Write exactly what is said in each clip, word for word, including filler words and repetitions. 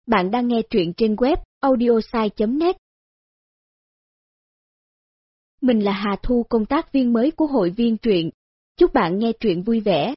Bạn đang nghe truyện trên web audiosai chấm net. Mình là Hà Thu, công tác viên mới của hội viên truyện. Chúc bạn nghe truyện vui vẻ.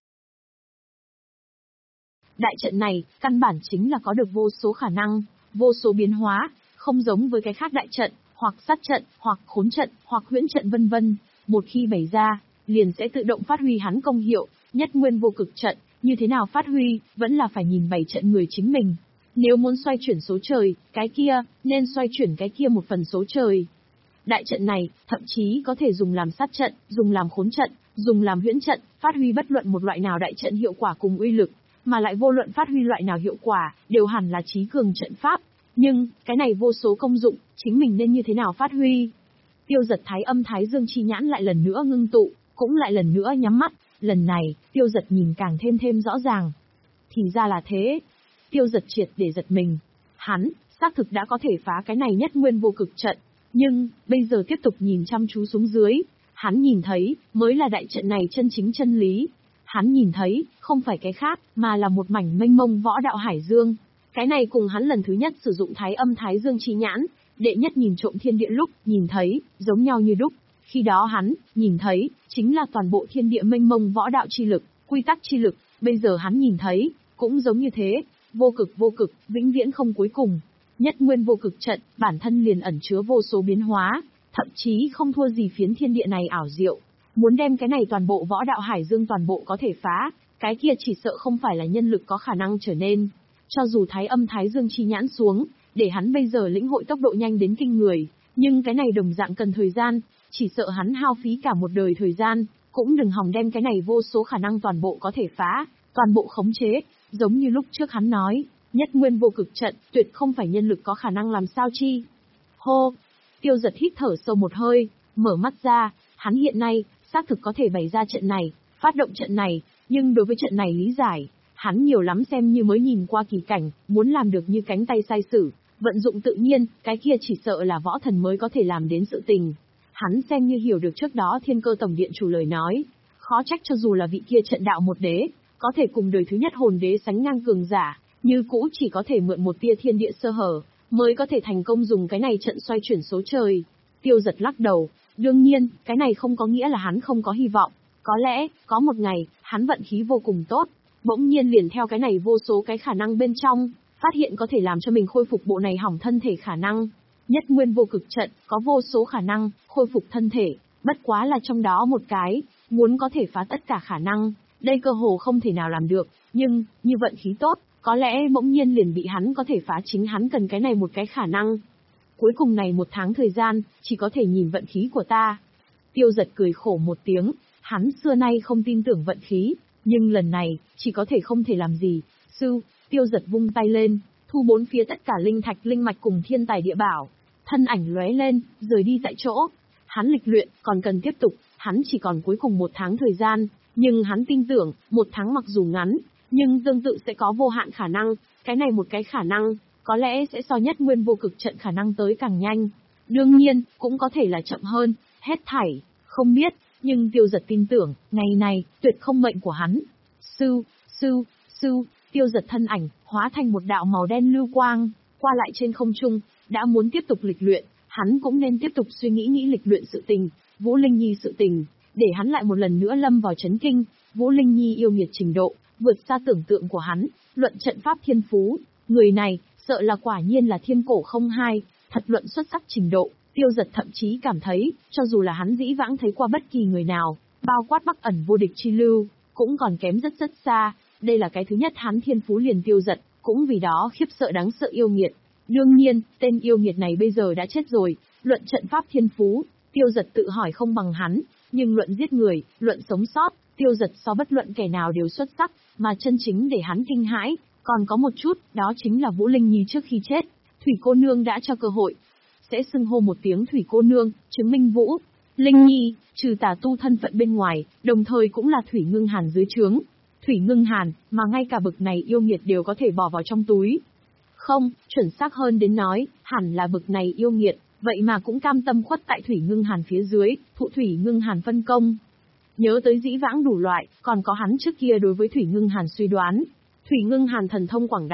Đại trận này, căn bản chính là có được vô số khả năng, vô số biến hóa, không giống với cái khác đại trận, hoặc sát trận, hoặc khốn trận, hoặc huyễn trận vân vân. Một khi bày ra, liền sẽ tự động phát huy hắn công hiệu, nhất nguyên vô cực trận, như thế nào phát huy, vẫn là phải nhìn bày trận người chính mình. Nếu muốn xoay chuyển số trời, cái kia, nên xoay chuyển cái kia một phần số trời. Đại trận này, thậm chí có thể dùng làm sát trận, dùng làm khốn trận, dùng làm huyễn trận, phát huy bất luận một loại nào đại trận hiệu quả cùng uy lực, mà lại vô luận phát huy loại nào hiệu quả, đều hẳn là trí cường trận pháp. Nhưng, cái này vô số công dụng, chính mình nên như thế nào phát huy? Tiêu Dật Thái Âm Thái Dương chi nhãn lại lần nữa ngưng tụ, cũng lại lần nữa nhắm mắt, lần này, Tiêu Dật nhìn càng thêm thêm rõ ràng. Thì ra là thế. Tiêu Dật triệt để giật mình. Hắn, xác thực đã có thể phá cái này nhất nguyên vô cực trận. Nhưng, bây giờ tiếp tục nhìn chăm chú xuống dưới, hắn nhìn thấy, mới là đại trận này chân chính chân lý. Hắn nhìn thấy, không phải cái khác, mà là một mảnh mênh mông võ đạo hải dương. Cái này cùng hắn lần thứ nhất sử dụng Thái Âm Thái Dương chi nhãn, đệ nhất nhìn trộm thiên địa lúc, nhìn thấy, giống nhau như đúc. Khi đó hắn, nhìn thấy, chính là toàn bộ thiên địa mênh mông võ đạo chi lực, quy tắc chi lực, bây giờ hắn nhìn thấy, cũng giống như thế, vô cực vô cực, vĩnh viễn không cuối cùng. Nhất nguyên vô cực trận, bản thân liền ẩn chứa vô số biến hóa, thậm chí không thua gì phiến thiên địa này ảo diệu. Muốn đem cái này toàn bộ võ đạo hải dương toàn bộ có thể phá, cái kia chỉ sợ không phải là nhân lực có khả năng trở nên. Cho dù Thái Âm Thái Dương chi nhãn xuống, để hắn bây giờ lĩnh hội tốc độ nhanh đến kinh người, nhưng cái này đồng dạng cần thời gian, chỉ sợ hắn hao phí cả một đời thời gian, cũng đừng hòng đem cái này vô số khả năng toàn bộ có thể phá, toàn bộ khống chế, giống như lúc trước hắn nói, nhất nguyên vô cực trận, tuyệt không phải nhân lực có khả năng làm sao chi. Hô! Tiêu Dật hít thở sâu một hơi, mở mắt ra, hắn hiện nay, xác thực có thể bày ra trận này, phát động trận này, nhưng đối với trận này lý giải, hắn nhiều lắm xem như mới nhìn qua kỳ cảnh, muốn làm được như cánh tay sai sử, vận dụng tự nhiên, cái kia chỉ sợ là võ thần mới có thể làm đến sự tình. Hắn xem như hiểu được trước đó Thiên Cơ Tổng Điện chủ lời nói, khó trách cho dù là vị kia trận đạo một đế, có thể cùng đời thứ nhất hồn đế sánh ngang cường giả, như cũ chỉ có thể mượn một tia thiên địa sơ hở, mới có thể thành công dùng cái này trận xoay chuyển số trời. Tiêu Dật lắc đầu, đương nhiên, cái này không có nghĩa là hắn không có hy vọng, có lẽ, có một ngày, hắn vận khí vô cùng tốt, bỗng nhiên liền theo cái này vô số cái khả năng bên trong, phát hiện có thể làm cho mình khôi phục bộ này hỏng thân thể khả năng. Nhất nguyên vô cực trận, có vô số khả năng, khôi phục thân thể, bất quá là trong đó một cái, muốn có thể phá tất cả khả năng, đây cơ hồ không thể nào làm được, nhưng, như vận khí tốt, có lẽ bỗng nhiên liền bị hắn có thể phá chính hắn cần cái này một cái khả năng. Cuối cùng này một tháng thời gian, chỉ có thể nhìn vận khí của ta. Tiêu Dật cười khổ một tiếng, hắn xưa nay không tin tưởng vận khí, nhưng lần này, chỉ có thể không thể làm gì. Sư, Tiêu Dật vung tay lên, thu bốn phía tất cả linh thạch linh mạch cùng thiên tài địa bảo, thân ảnh lóe lên, rời đi tại chỗ. Hắn lịch luyện, còn cần tiếp tục, hắn chỉ còn cuối cùng một tháng thời gian, nhưng hắn tin tưởng, một tháng mặc dù ngắn, nhưng tương tự sẽ có vô hạn khả năng, cái này một cái khả năng, có lẽ sẽ so nhất nguyên vô cực trận khả năng tới càng nhanh. Đương nhiên, cũng có thể là chậm hơn, hết thảy, không biết, nhưng Tiêu Dật tin tưởng, ngày này, tuyệt không mệnh của hắn. Sư, sư, sư, Tiêu Dật thân ảnh, hóa thành một đạo màu đen lưu quang, qua lại trên không trung, đã muốn tiếp tục lịch luyện, hắn cũng nên tiếp tục suy nghĩ nghĩ lịch luyện sự tình, Vũ Linh Nhi sự tình, để hắn lại một lần nữa lâm vào chấn kinh, Vũ Linh Nhi yêu nghiệt trình độ, vượt xa tưởng tượng của hắn, luận trận pháp thiên phú, người này, sợ là quả nhiên là thiên cổ không hai, thật luận xuất sắc trình độ, Tiêu Dật thậm chí cảm thấy, cho dù là hắn dĩ vãng thấy qua bất kỳ người nào, bao quát Bắc Ẩn vô địch chi lưu, cũng còn kém rất rất xa, đây là cái thứ nhất hắn thiên phú liền Tiêu Dật, cũng vì đó khiếp sợ đáng sợ yêu nghiệt. Đương nhiên, tên yêu nghiệt này bây giờ đã chết rồi, luận trận pháp thiên phú, Tiêu Dật tự hỏi không bằng hắn, nhưng luận giết người, luận sống sót, Tiêu Dật so bất luận kẻ nào đều xuất sắc, mà chân chính để hắn kinh hãi, còn có một chút, đó chính là Vũ Linh Nhi trước khi chết, Thủy cô nương đã cho cơ hội, sẽ xưng hô một tiếng Thủy cô nương, chứng minh Vũ Linh Nhi, trừ tà tu thân phận bên ngoài, đồng thời cũng là Thủy Ngưng Hàn dưới trướng. Thủy Ngưng Hàn, mà ngay cả bực này yêu nghiệt đều có thể bỏ vào trong túi. Không, chuẩn xác hơn đến nói, hẳn là bực này yêu nghiệt, vậy mà cũng cam tâm khuất tại Thủy Ngưng Hàn phía dưới, thụ Thủy Ngưng Hàn phân công. Nhớ tới dĩ vãng đủ loại, còn có hắn trước kia đối với Thủy Ngưng Hàn suy đoán. Thủy Ngưng Hàn thần thông quảng đại,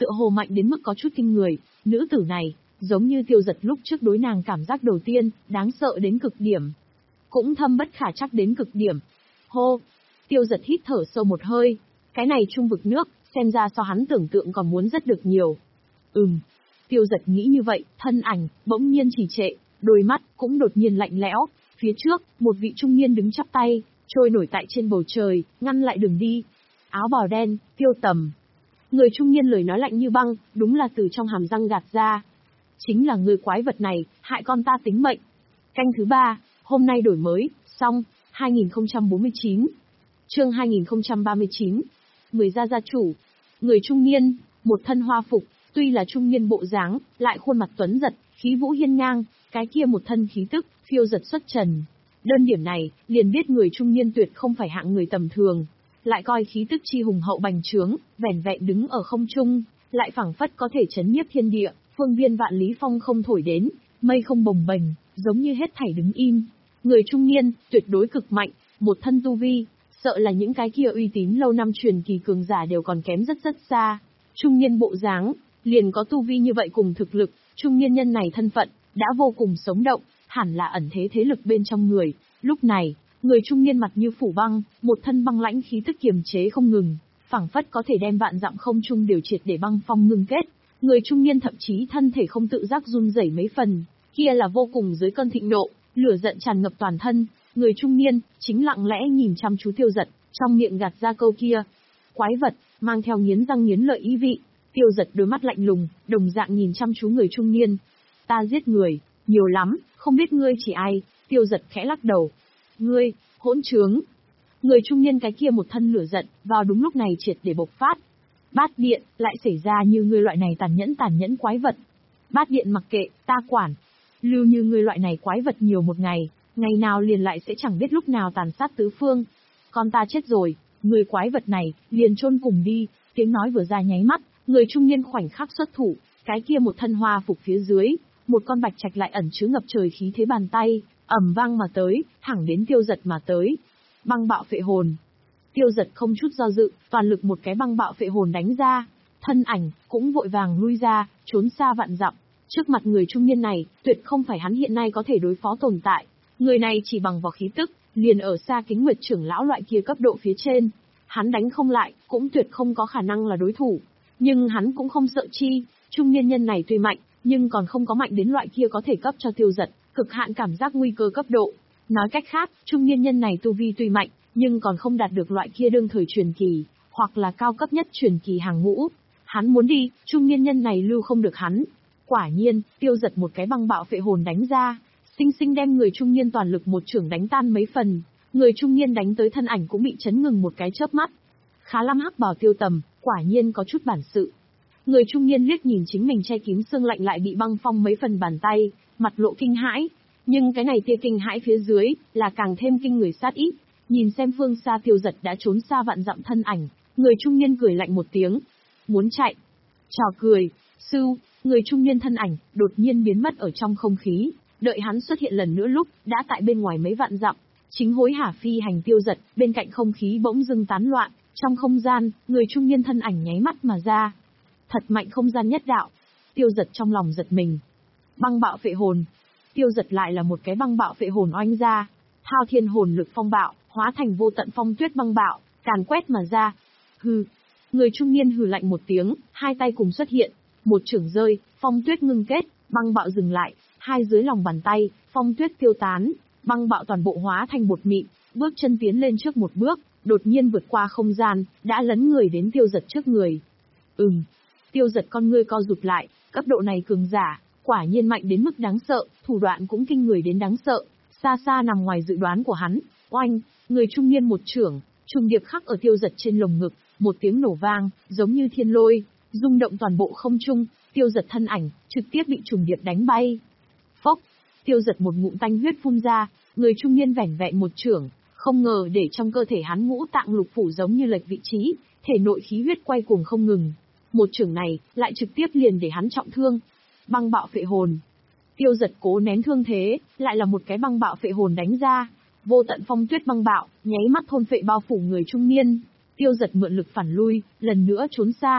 tựa hồ mạnh đến mức có chút kinh người. Nữ tử này, giống như Tiêu Dật lúc trước đối nàng cảm giác đầu tiên, đáng sợ đến cực điểm. Cũng thâm bất khả trắc đến cực điểm. Hô! Tiêu Dật hít thở sâu một hơi. Cái này trung vực nước, xem ra so hắn tưởng tượng còn muốn rất được nhiều. Ừm. Tiêu Dật nghĩ như vậy, thân ảnh, bỗng nhiên trì trệ, đôi mắt, cũng đột nhiên lạnh lẽo. Phía trước, một vị trung niên đứng chắp tay, trôi nổi tại trên bầu trời, ngăn lại đường đi. Áo bào đen, Tiêu Tầm. Người trung niên lời nói lạnh như băng, đúng là từ trong hàm răng gạt ra. Chính là người quái vật này, hại con ta tính mệnh. Canh thứ ba, hôm nay đổi mới, xong, hai nghìn không trăm bốn mươi chín. Chương hai nghìn không trăm ba mươi chín. Người gia gia chủ. Người trung niên, một thân hoa phục, tuy là trung niên bộ dáng, lại khuôn mặt tuấn giật, khí vũ hiên ngang, cái kia một thân khí tức, phiêu giật xuất trần. Đơn điểm này, liền biết người trung niên tuyệt không phải hạng người tầm thường. Lại coi khí tức chi hùng hậu bành trướng, vẻn vẹn đứng ở không trung, lại phảng phất có thể chấn nhiếp thiên địa, phương viên vạn lý phong không thổi đến, mây không bồng bềnh, giống như hết thảy đứng im. Người trung niên, tuyệt đối cực mạnh, một thân tu vi, sợ là những cái kia uy tín lâu năm truyền kỳ cường giả đều còn kém rất rất xa. Trung niên bộ dáng, liền có tu vi như vậy cùng thực lực, trung niên nhân này thân phận, đã vô cùng sống động, hẳn là ẩn thế thế lực bên trong người. Lúc này, người trung niên mặt như phủ băng, một thân băng lãnh khí tức kiềm chế không ngừng, phảng phất có thể đem vạn dặm không trung điều triệt để băng phong ngưng kết. Người trung niên thậm chí thân thể không tự giác run rẩy mấy phần, kia là vô cùng dưới cơn thịnh nộ, lửa giận tràn ngập toàn thân. Người trung niên, chính lặng lẽ nhìn chăm chú Tiêu Dật, trong miệng gạt ra câu kia. Quái vật, mang theo nghiến răng nghiến lợi ý vị. Tiêu Dật đôi mắt lạnh lùng, đồng dạng nhìn chăm chú người trung niên. Ta giết người, nhiều lắm, không biết ngươi chỉ ai. Tiêu Dật khẽ lắc đầu. Ngươi, hỗn trướng. Người trung niên cái kia một thân lửa giận, vào đúng lúc này triệt để bộc phát. Bát Điện, lại xảy ra như ngươi loại này tàn nhẫn tàn nhẫn quái vật. Bát Điện mặc kệ, ta quản. Lưu như ngươi loại này quái vật nhiều một ngày, ngày nào liền lại sẽ chẳng biết lúc nào tàn sát tứ phương. Con ta chết rồi, người quái vật này, liền chôn cùng đi. Tiếng nói vừa ra nháy mắt, người trung niên khoảnh khắc xuất thủ, cái kia một thân hoa phục phía dưới, một con bạch trạch lại ẩn chứa ngập trời khí thế bàn tay, ầm vang mà tới, thẳng đến Tiêu Dật mà tới. Băng bạo phệ hồn. Tiêu Dật không chút do dự, toàn lực một cái băng bạo phệ hồn đánh ra, thân ảnh cũng vội vàng lui ra, trốn xa vạn dặm. Trước mặt người trung niên này, tuyệt không phải hắn hiện nay có thể đối phó tồn tại. Người này chỉ bằng vào khí tức, liền ở xa Kính Nguyệt trưởng lão loại kia cấp độ phía trên. Hắn đánh không lại, cũng tuyệt không có khả năng là đối thủ. Nhưng hắn cũng không sợ chi, trung niên nhân này tuy mạnh, nhưng còn không có mạnh đến loại kia có thể cấp cho Tiêu Dật cực hạn cảm giác nguy cơ cấp độ. Nói cách khác, trung niên nhân này tu vi tuy mạnh, nhưng còn không đạt được loại kia đương thời truyền kỳ, hoặc là cao cấp nhất truyền kỳ hàng ngũ. Hắn muốn đi, trung niên nhân này lưu không được hắn. Quả nhiên, Tiêu Dật một cái băng bạo phệ hồn đánh ra, sinh sinh đem người trung niên toàn lực một chưởng đánh tan mấy phần. Người trung niên đánh tới thân ảnh cũng bị chấn ngừng một cái chớp mắt. Khá lắm hắc bào Tiêu Tầm, quả nhiên có chút bản sự. Người trung niên liếc nhìn chính mình che kín xương lạnh lại bị băng phong mấy phần bàn tay, mặt lộ kinh hãi. Nhưng cái này tia kinh hãi phía dưới, là càng thêm kinh người sát ý. Nhìn xem phương xa Tiêu Dật đã trốn xa vạn dặm thân ảnh, người trung niên cười lạnh một tiếng. Muốn chạy. Trò cười, sưu, người trung niên thân ảnh, đột nhiên biến mất ở trong không khí. Đợi hắn xuất hiện lần nữa lúc, đã tại bên ngoài mấy vạn dặm. Chính hối hả phi hành Tiêu Dật, bên cạnh không khí bỗng dưng tán loạn. Trong không gian, người trung niên thân ảnh nháy mắt mà ra. Thật mạnh không gian nhất đạo. Tiêu Dật trong lòng giật mình. Băng bạo phệ hồn. Tiêu Dật lại là một cái băng bạo phệ hồn oanh ra. Thao thiên hồn lực phong bạo, hóa thành vô tận phong tuyết băng bạo, càn quét mà ra. Hừ. Người trung niên hừ lạnh một tiếng, hai tay cùng xuất hiện. Một chưởng rơi, phong tuyết ngưng kết, băng bạo dừng lại. Hai dưới lòng bàn tay, phong tuyết tiêu tán. Băng bạo toàn bộ hóa thành bột mịn, bước chân tiến lên trước một bước, đột nhiên vượt qua không gian, đã lấn người đến Tiêu Dật trước người. Ừm. Tiêu Dật con ngươi co rụt lại, cấp độ này cường giả, quả nhiên mạnh đến mức đáng sợ, thủ đoạn cũng kinh người đến đáng sợ, xa xa nằm ngoài dự đoán của hắn. Oanh, người trung niên một chưởng, trùng điệp khắc ở Tiêu Dật trên lồng ngực, một tiếng nổ vang, giống như thiên lôi, rung động toàn bộ không trung, Tiêu Dật thân ảnh, trực tiếp bị trùng điệp đánh bay. Phốc, Tiêu Dật một ngụm tanh huyết phun ra, người trung niên vẻn vẹn một chưởng, không ngờ để trong cơ thể hắn ngũ tạng lục phủ giống như lệch vị trí, thể nội khí huyết quay cuồng không ngừng. Một chưởng này, lại trực tiếp liền để hắn trọng thương. Băng bạo phệ hồn. Tiêu Dật cố nén thương thế, lại là một cái băng bạo phệ hồn đánh ra. Vô tận phong tuyết băng bạo, nháy mắt thôn phệ bao phủ người trung niên. Tiêu Dật mượn lực phản lui, lần nữa trốn xa.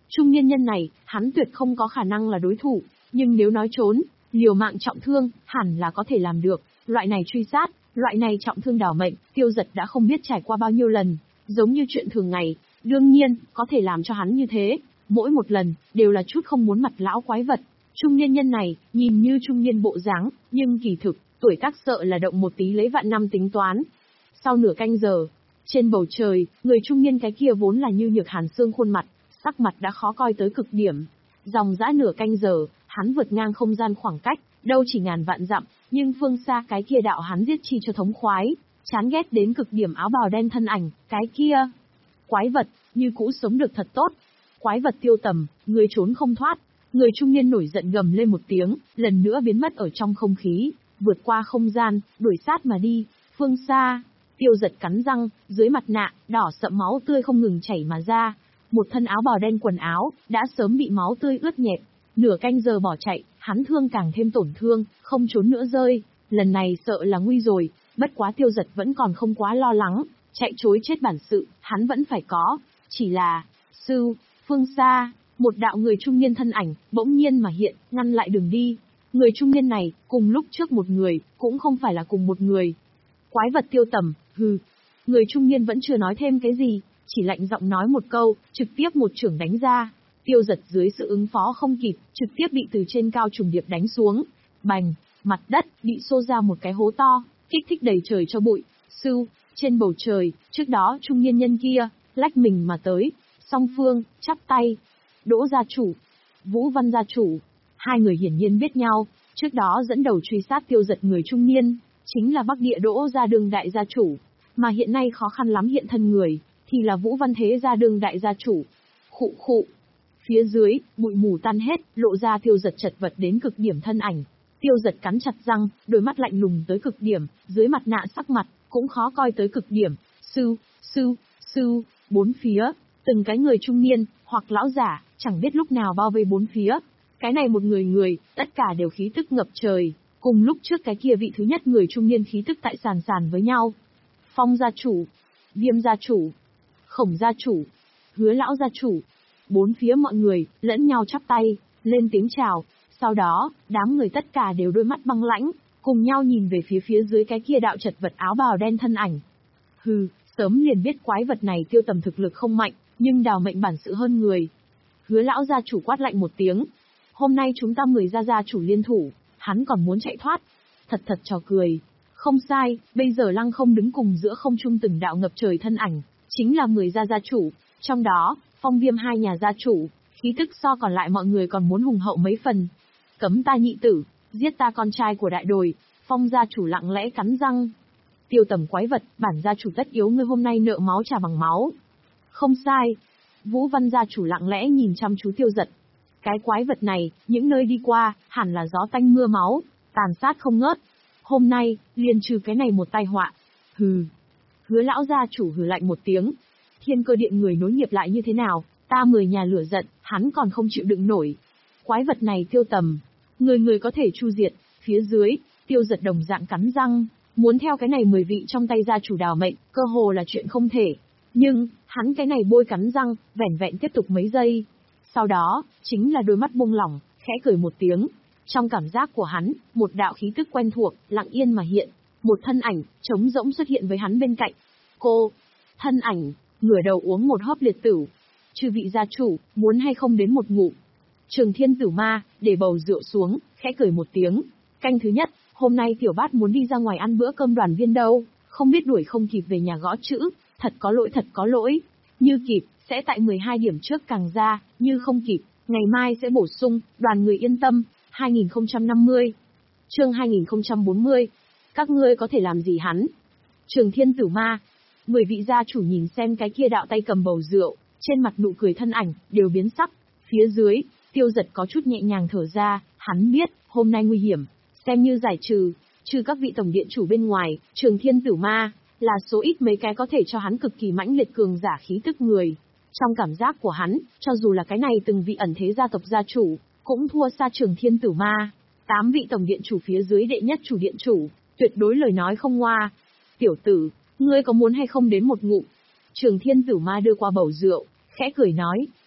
Trung niên nhân này, hắn tuyệt không có khả năng là đối thủ, nhưng nếu nói trốn, liều mạng trọng thương, hẳn là có thể làm được. Loại này truy sát, loại này trọng thương đảo mệnh, Tiêu Dật đã không biết trải qua bao nhiêu lần, giống như chuyện thường ngày, đương nhiên, có thể làm cho hắn như thế, mỗi một lần, đều là chút không muốn mặt lão quái vật. Trung niên nhân này, nhìn như trung niên bộ dáng, nhưng kỳ thực, tuổi tác sợ là động một tí lấy vạn năm tính toán. Sau nửa canh giờ, trên bầu trời, người trung niên cái kia vốn là như nhược hàn xương khuôn mặt, sắc mặt đã khó coi tới cực điểm. Dòng dã nửa canh giờ, hắn vượt ngang không gian khoảng cách, đâu chỉ ngàn vạn dặm, nhưng phương xa cái kia đạo hắn giết chi cho thống khoái, chán ghét đến cực điểm áo bào đen thân ảnh, cái kia. Quái vật, như cũ sống được thật tốt. Quái vật Tiêu Tầm, người trốn không thoát. Người trung niên nổi giận gầm lên một tiếng, lần nữa biến mất ở trong không khí, vượt qua không gian, đuổi sát mà đi. Phương xa, Tiêu Dật cắn răng, dưới mặt nạ, đỏ sậm máu tươi không ngừng chảy mà ra. Một thân áo bào đen quần áo, đã sớm bị máu tươi ướt nhẹp. Nửa canh giờ bỏ chạy, hắn thương càng thêm tổn thương, không trốn nữa rơi. Lần này sợ là nguy rồi, bất quá Tiêu Dật vẫn còn không quá lo lắng. Chạy chối chết bản sự, hắn vẫn phải có. Chỉ là, sư, phương xa, một đạo người trung niên thân ảnh, bỗng nhiên mà hiện, ngăn lại đường đi. Người trung niên này, cùng lúc trước một người, cũng không phải là cùng một người. Quái vật Tiêu Tầm, hừ. Người trung niên vẫn chưa nói thêm cái gì, chỉ lạnh giọng nói một câu, trực tiếp một chưởng đánh ra. Tiêu Dật dưới sự ứng phó không kịp, trực tiếp bị từ trên cao trùng điệp đánh xuống. Bành, mặt đất, bị xô ra một cái hố to, kích thích đầy trời cho bụi. Sư, trên bầu trời, trước đó trung niên nhân kia, lách mình mà tới. Song phương, chắp tay. Đỗ gia chủ, Vũ Văn gia chủ. Hai người hiển nhiên biết nhau, trước đó dẫn đầu truy sát Tiêu Dật người trung niên, chính là Bắc Địa Đỗ gia đương đại gia chủ. Mà hiện nay khó khăn lắm hiện thân người, thì là Vũ Văn Thế gia đương đại gia chủ. Khụ khụ. Phía dưới, bụi mù tan hết, lộ ra Tiêu Dật chật vật đến cực điểm thân ảnh. Tiêu Dật cắn chặt răng, đôi mắt lạnh lùng tới cực điểm, dưới mặt nạ sắc mặt, cũng khó coi tới cực điểm. Sư, sư, sư, bốn phía, từng cái người trung niên, hoặc lão giả, chẳng biết lúc nào bao vây bốn phía. Cái này một người người, tất cả đều khí tức ngập trời, cùng lúc trước cái kia vị thứ nhất người trung niên khí tức tại sàn sàn với nhau. Phong gia chủ, Viêm gia chủ, Khổng gia chủ, Hứa lão gia chủ. Bốn phía mọi người, lẫn nhau chắp tay, lên tiếng chào. Sau đó, đám người tất cả đều đôi mắt băng lãnh, cùng nhau nhìn về phía phía dưới cái kia đạo chật vật áo bào đen thân ảnh. Hừ, sớm liền biết quái vật này Tiêu Tầm thực lực không mạnh, nhưng đào mệnh bản sự hơn người. Hứa lão gia chủ quát lạnh một tiếng. Hôm nay chúng ta mười gia gia chủ liên thủ, hắn còn muốn chạy thoát. Thật thật trò cười. Không sai, bây giờ lăng không đứng cùng giữa không trung từng đạo ngập trời thân ảnh, chính là mười gia gia chủ, trong đó, Phong Viêm hai nhà gia chủ, khí tức so còn lại mọi người còn muốn hùng hậu mấy phần. Cấm ta nhị tử, giết ta con trai của đại đồi. Phong gia chủ lặng lẽ cắn răng. Tiêu Tầm quái vật, bản gia chủ tất yếu ngươi hôm nay nợ máu trả bằng máu. Không sai. Vũ Văn gia chủ lặng lẽ nhìn chăm chú Tiêu Dật. Cái quái vật này, những nơi đi qua, hẳn là gió tanh mưa máu, tàn sát không ngớt. Hôm nay, liền trừ cái này một tai họa. Hừ. Hứa lão gia chủ hừ lạnh một tiếng. Thiên Cơ Điện người nối nghiệp lại như thế nào, ta mười nhà lửa giận, hắn còn không chịu đựng nổi. Quái vật này Tiêu Tầm, người người có thể chu diệt. Phía dưới, Tiêu Dật đồng dạng cắn răng, muốn theo cái này mười vị trong tay gia chủ đào mệnh, cơ hồ là chuyện không thể. Nhưng, hắn cái này bôi cắn răng, vẻn vẹn tiếp tục mấy giây. Sau đó, chính là đôi mắt buông lỏng, khẽ cười một tiếng. Trong cảm giác của hắn, một đạo khí tức quen thuộc, lặng yên mà hiện. Một thân ảnh, trống rỗng xuất hiện với hắn bên cạnh. Cô, thân ảnh, ngửa đầu uống một hớp liệt tử. Chư vị gia chủ, muốn hay không đến một ngụm. Trường Thiên Tử Ma, để bầu rượu xuống, khẽ cười một tiếng. Canh thứ nhất, hôm nay tiểu bát muốn đi ra ngoài ăn bữa cơm đoàn viên đâu, không biết đuổi không kịp về nhà gõ chữ, thật có lỗi thật có lỗi. Như kịp, sẽ tại mười hai điểm trước càng ra, như không kịp, ngày mai sẽ bổ sung, đoàn người yên tâm, hai nghìn không trăm năm mươi. Chương hai nghìn không trăm bốn mươi. Các ngươi có thể làm gì hắn? Trường Thiên Tử Ma. Mười vị gia chủ nhìn xem cái kia đạo tay cầm bầu rượu, trên mặt nụ cười thân ảnh, đều biến sắc. Phía dưới, Tiêu Dật có chút nhẹ nhàng thở ra, hắn biết, hôm nay nguy hiểm, xem như giải trừ, trừ các vị tổng điện chủ bên ngoài, Trường Thiên Tử Ma, là số ít mấy cái có thể cho hắn cực kỳ mãnh liệt cường giả khí tức người. Trong cảm giác của hắn, cho dù là cái này từng vị ẩn thế gia tộc gia chủ, cũng thua xa Trường Thiên Tử Ma. Tám vị tổng điện chủ phía dưới đệ nhất chủ điện chủ, tuyệt đối lời nói không ngoa. Tiểu tử, ngươi có muốn hay không đến một ngụm? Trường Thiên Tử Ma đưa qua bầu rượu, khẽ cười nói,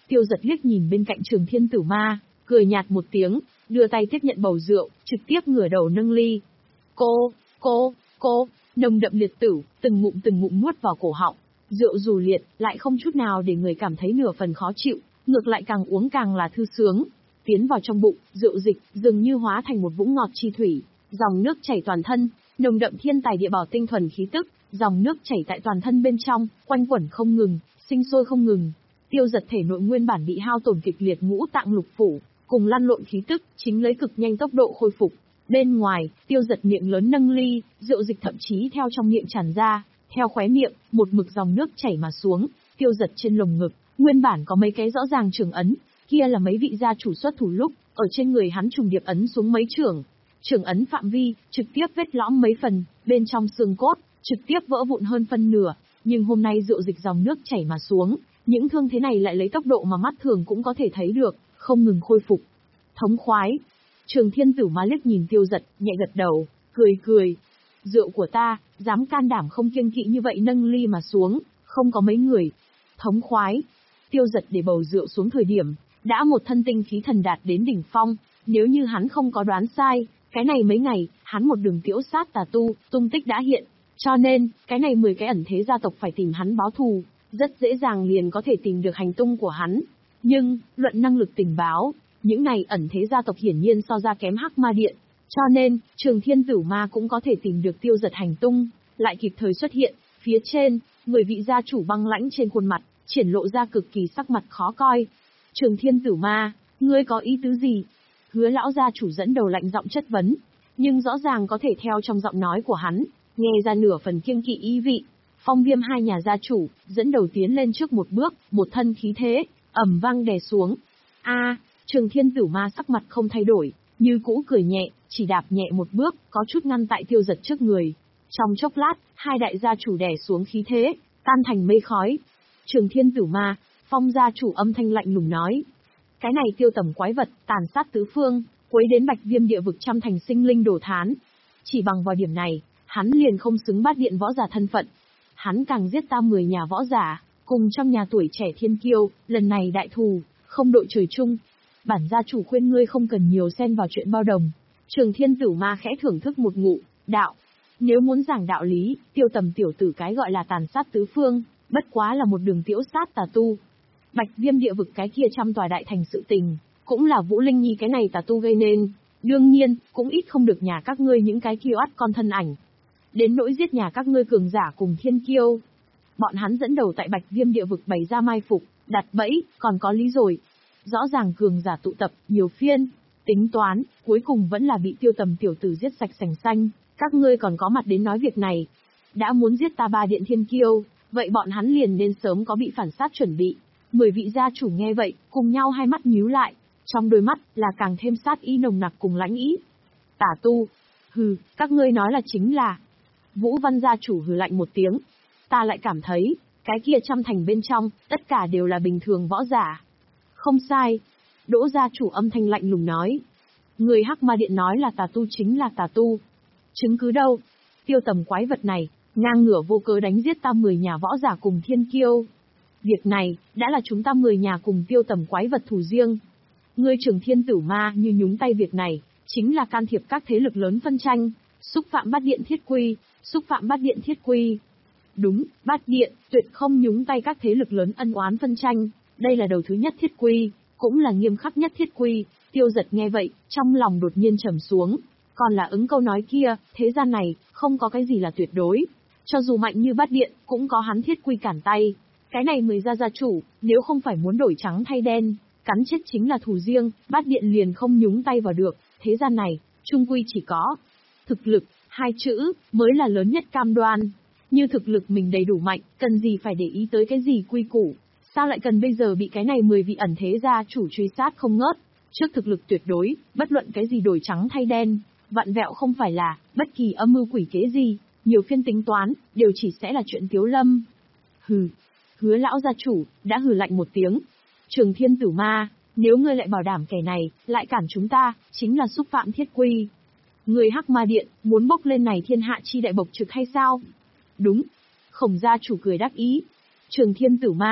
Tiêu Giật liếc nhìn bên cạnh Trường Thiên Tử Ma, cười nhạt một tiếng, đưa tay tiếp nhận bầu rượu, trực tiếp ngửa đầu nâng ly. Cô, cô, cô, nồng đậm liệt tử, từng ngụm từng ngụm nuốt vào cổ họng. Rượu dù liệt, lại không chút nào để người cảm thấy nửa phần khó chịu, ngược lại càng uống càng là thư sướng. Tiến vào trong bụng, rượu dịch dường như hóa thành một vũng ngọt chi thủy, dòng nước chảy toàn thân, nồng đậm thiên tài địa bảo tinh thuần khí tức, dòng nước chảy tại toàn thân bên trong, quanh quẩn không ngừng, sinh sôi không ngừng. Tiêu Giật thể nội nguyên bản bị hao tổn kịch liệt ngũ tạng lục phủ, cùng lăn lộn khí tức, chính lấy cực nhanh tốc độ khôi phục. Bên ngoài, Tiêu Giật miệng lớn nâng ly, rượu dịch thậm chí theo trong miệng tràn ra, theo khóe miệng, một mực dòng nước chảy mà xuống. Tiêu Giật trên lồng ngực, nguyên bản có mấy cái rõ ràng trường ấn, kia là mấy vị gia chủ xuất thủ lúc, ở trên người hắn trùng điệp ấn xuống mấy trường. Trường ấn phạm vi, trực tiếp vết lõm mấy phần, bên trong xương cốt, trực tiếp vỡ vụn hơn phân nửa. Nhưng hôm nay rượu dịch dòng nước chảy mà xuống, những thương thế này lại lấy tốc độ mà mắt thường cũng có thể thấy được, không ngừng khôi phục. Thống khoái. Trường Thiên Tử Ma liếc nhìn Tiêu Giật, nhẹ gật đầu, cười cười. Rượu của ta, dám can đảm không kiêng kỵ như vậy nâng ly mà xuống, không có mấy người. Thống khoái. Tiêu Giật để bầu rượu xuống thời điểm, đã một thân tinh khí thần đạt đến đỉnh phong, nếu như hắn không có đoán sai, cái này mấy ngày, hắn một đường tiễu sát tà tu, tung tích đã hiện. Cho nên, cái này mười cái ẩn thế gia tộc phải tìm hắn báo thù, rất dễ dàng liền có thể tìm được hành tung của hắn. Nhưng, luận năng lực tình báo, những này ẩn thế gia tộc hiển nhiên so ra kém Hắc Ma Điện. Cho nên, Trường Thiên Tử Ma cũng có thể tìm được Tiêu Giật hành tung, lại kịp thời xuất hiện. Phía trên, mười vị gia chủ băng lãnh trên khuôn mặt, triển lộ ra cực kỳ sắc mặt khó coi. Trường Thiên Tử Ma, ngươi có ý tứ gì? Hứa lão gia chủ dẫn đầu lạnh giọng chất vấn, nhưng rõ ràng có thể theo trong giọng nói của hắn, nghe ra nửa phần kiêng kỵ ý vị. Phong Viêm hai nhà gia chủ, dẫn đầu tiến lên trước một bước, một thân khí thế, ầm vang đè xuống. A, Trường Thiên Tử Ma sắc mặt không thay đổi, như cũ cười nhẹ, chỉ đạp nhẹ một bước, có chút ngăn tại Tiêu Giật trước người. Trong chốc lát, hai đại gia chủ đè xuống khí thế, tan thành mây khói. Trường Thiên Tử Ma, Phong gia chủ âm thanh lạnh lùng nói. Cái này Tiêu tầm quái vật, tàn sát tứ phương, quấy đến Bạch Viêm địa vực trăm thành sinh linh đổ thán. Chỉ bằng vào điểm này, hắn liền không xứng bát điện võ giả thân phận. Hắn càng giết ta mười nhà võ giả, cùng trong nhà tuổi trẻ thiên kiêu, lần này đại thù, không đội trời chung. Bản gia chủ khuyên ngươi không cần nhiều xen vào chuyện bao đồng. Trường Thiên Tử Ma khẽ thưởng thức một ngụ, đạo. Nếu muốn giảng đạo lý, Tiêu tầm tiểu tử cái gọi là tàn sát tứ phương, bất quá là một đường tiễu sát tà tu. Bạch Viêm địa vực cái kia trăm tòa đại thành sự tình, cũng là Vũ Linh Nhi cái này tà tu gây nên. Đương nhiên, cũng ít không được nhà các ngươi những cái kiêu ắt con thân ảnh. Đến nỗi giết nhà các ngươi cường giả cùng thiên kiêu. Bọn hắn dẫn đầu tại Bạch Viêm địa vực bày ra mai phục, đặt bẫy, còn có lý rồi. Rõ ràng cường giả tụ tập, nhiều phiên, tính toán, cuối cùng vẫn là bị Tiêu tầm tiểu tử giết sạch sành xanh. Các ngươi còn có mặt đến nói việc này. Đã muốn giết ta ba điện thiên kiêu, vậy bọn hắn liền nên sớm có bị phản sát chuẩn bị. Mười vị gia chủ nghe vậy, cùng nhau hai mắt nhíu lại, trong đôi mắt là càng thêm sát ý nồng nặc cùng lãnh ý. Tả tu, hừ, các ngươi nói là chính là. Vũ Văn gia chủ hừ lạnh một tiếng. Ta lại cảm thấy, cái kia trăm thành bên trong, tất cả đều là bình thường võ giả. Không sai. Đỗ gia chủ âm thanh lạnh lùng nói. Người Hắc Ma Điện nói là tà tu chính là tà tu. Chứng cứ đâu? Tiêu tầm quái vật này, ngang ngửa vô cớ đánh giết ta mười nhà võ giả cùng thiên kiêu. Việc này, đã là chúng ta mười nhà cùng tiêu tầm quái vật thù riêng. Ngươi Trường Thiên Tử Ma như nhúng tay việc này, chính là can thiệp các thế lực lớn phân tranh, xúc phạm bát điện thiết quy, xúc phạm bát điện thiết quy. Đúng, bát điện, tuyệt không nhúng tay các thế lực lớn ân oán phân tranh, đây là đầu thứ nhất thiết quy, cũng là nghiêm khắc nhất thiết quy. Tiêu Giật nghe vậy, trong lòng đột nhiên trầm xuống, còn là ứng câu nói kia, thế gian này, không có cái gì là tuyệt đối. Cho dù mạnh như bát điện, cũng có hắn thiết quy cản tay. Cái này mười gia gia chủ, nếu không phải muốn đổi trắng thay đen, cắn chết chính là thù riêng, bát điện liền không nhúng tay vào được. Thế gian này, chung quy chỉ có thực lực, hai chữ, mới là lớn nhất cam đoan. Như thực lực mình đầy đủ mạnh, cần gì phải để ý tới cái gì quy củ. Sao lại cần bây giờ bị cái này mười vị ẩn thế gia chủ truy sát không ngớt. Trước thực lực tuyệt đối, bất luận cái gì đổi trắng thay đen, vặn vẹo không phải là, bất kỳ âm mưu quỷ kế gì, nhiều phiên tính toán, đều chỉ sẽ là chuyện tiếu lâm. Hừ. Hứa lão gia chủ, đã hừ lạnh một tiếng. Trường Thiên Tử Ma, nếu ngươi lại bảo đảm kẻ này, lại cản chúng ta, chính là xúc phạm thiết quy. Người Hắc Ma Điện, muốn bốc lên này thiên hạ chi đại bộc trực hay sao? Đúng. Khổng gia chủ cười đắc ý. Trường Thiên Tử Ma,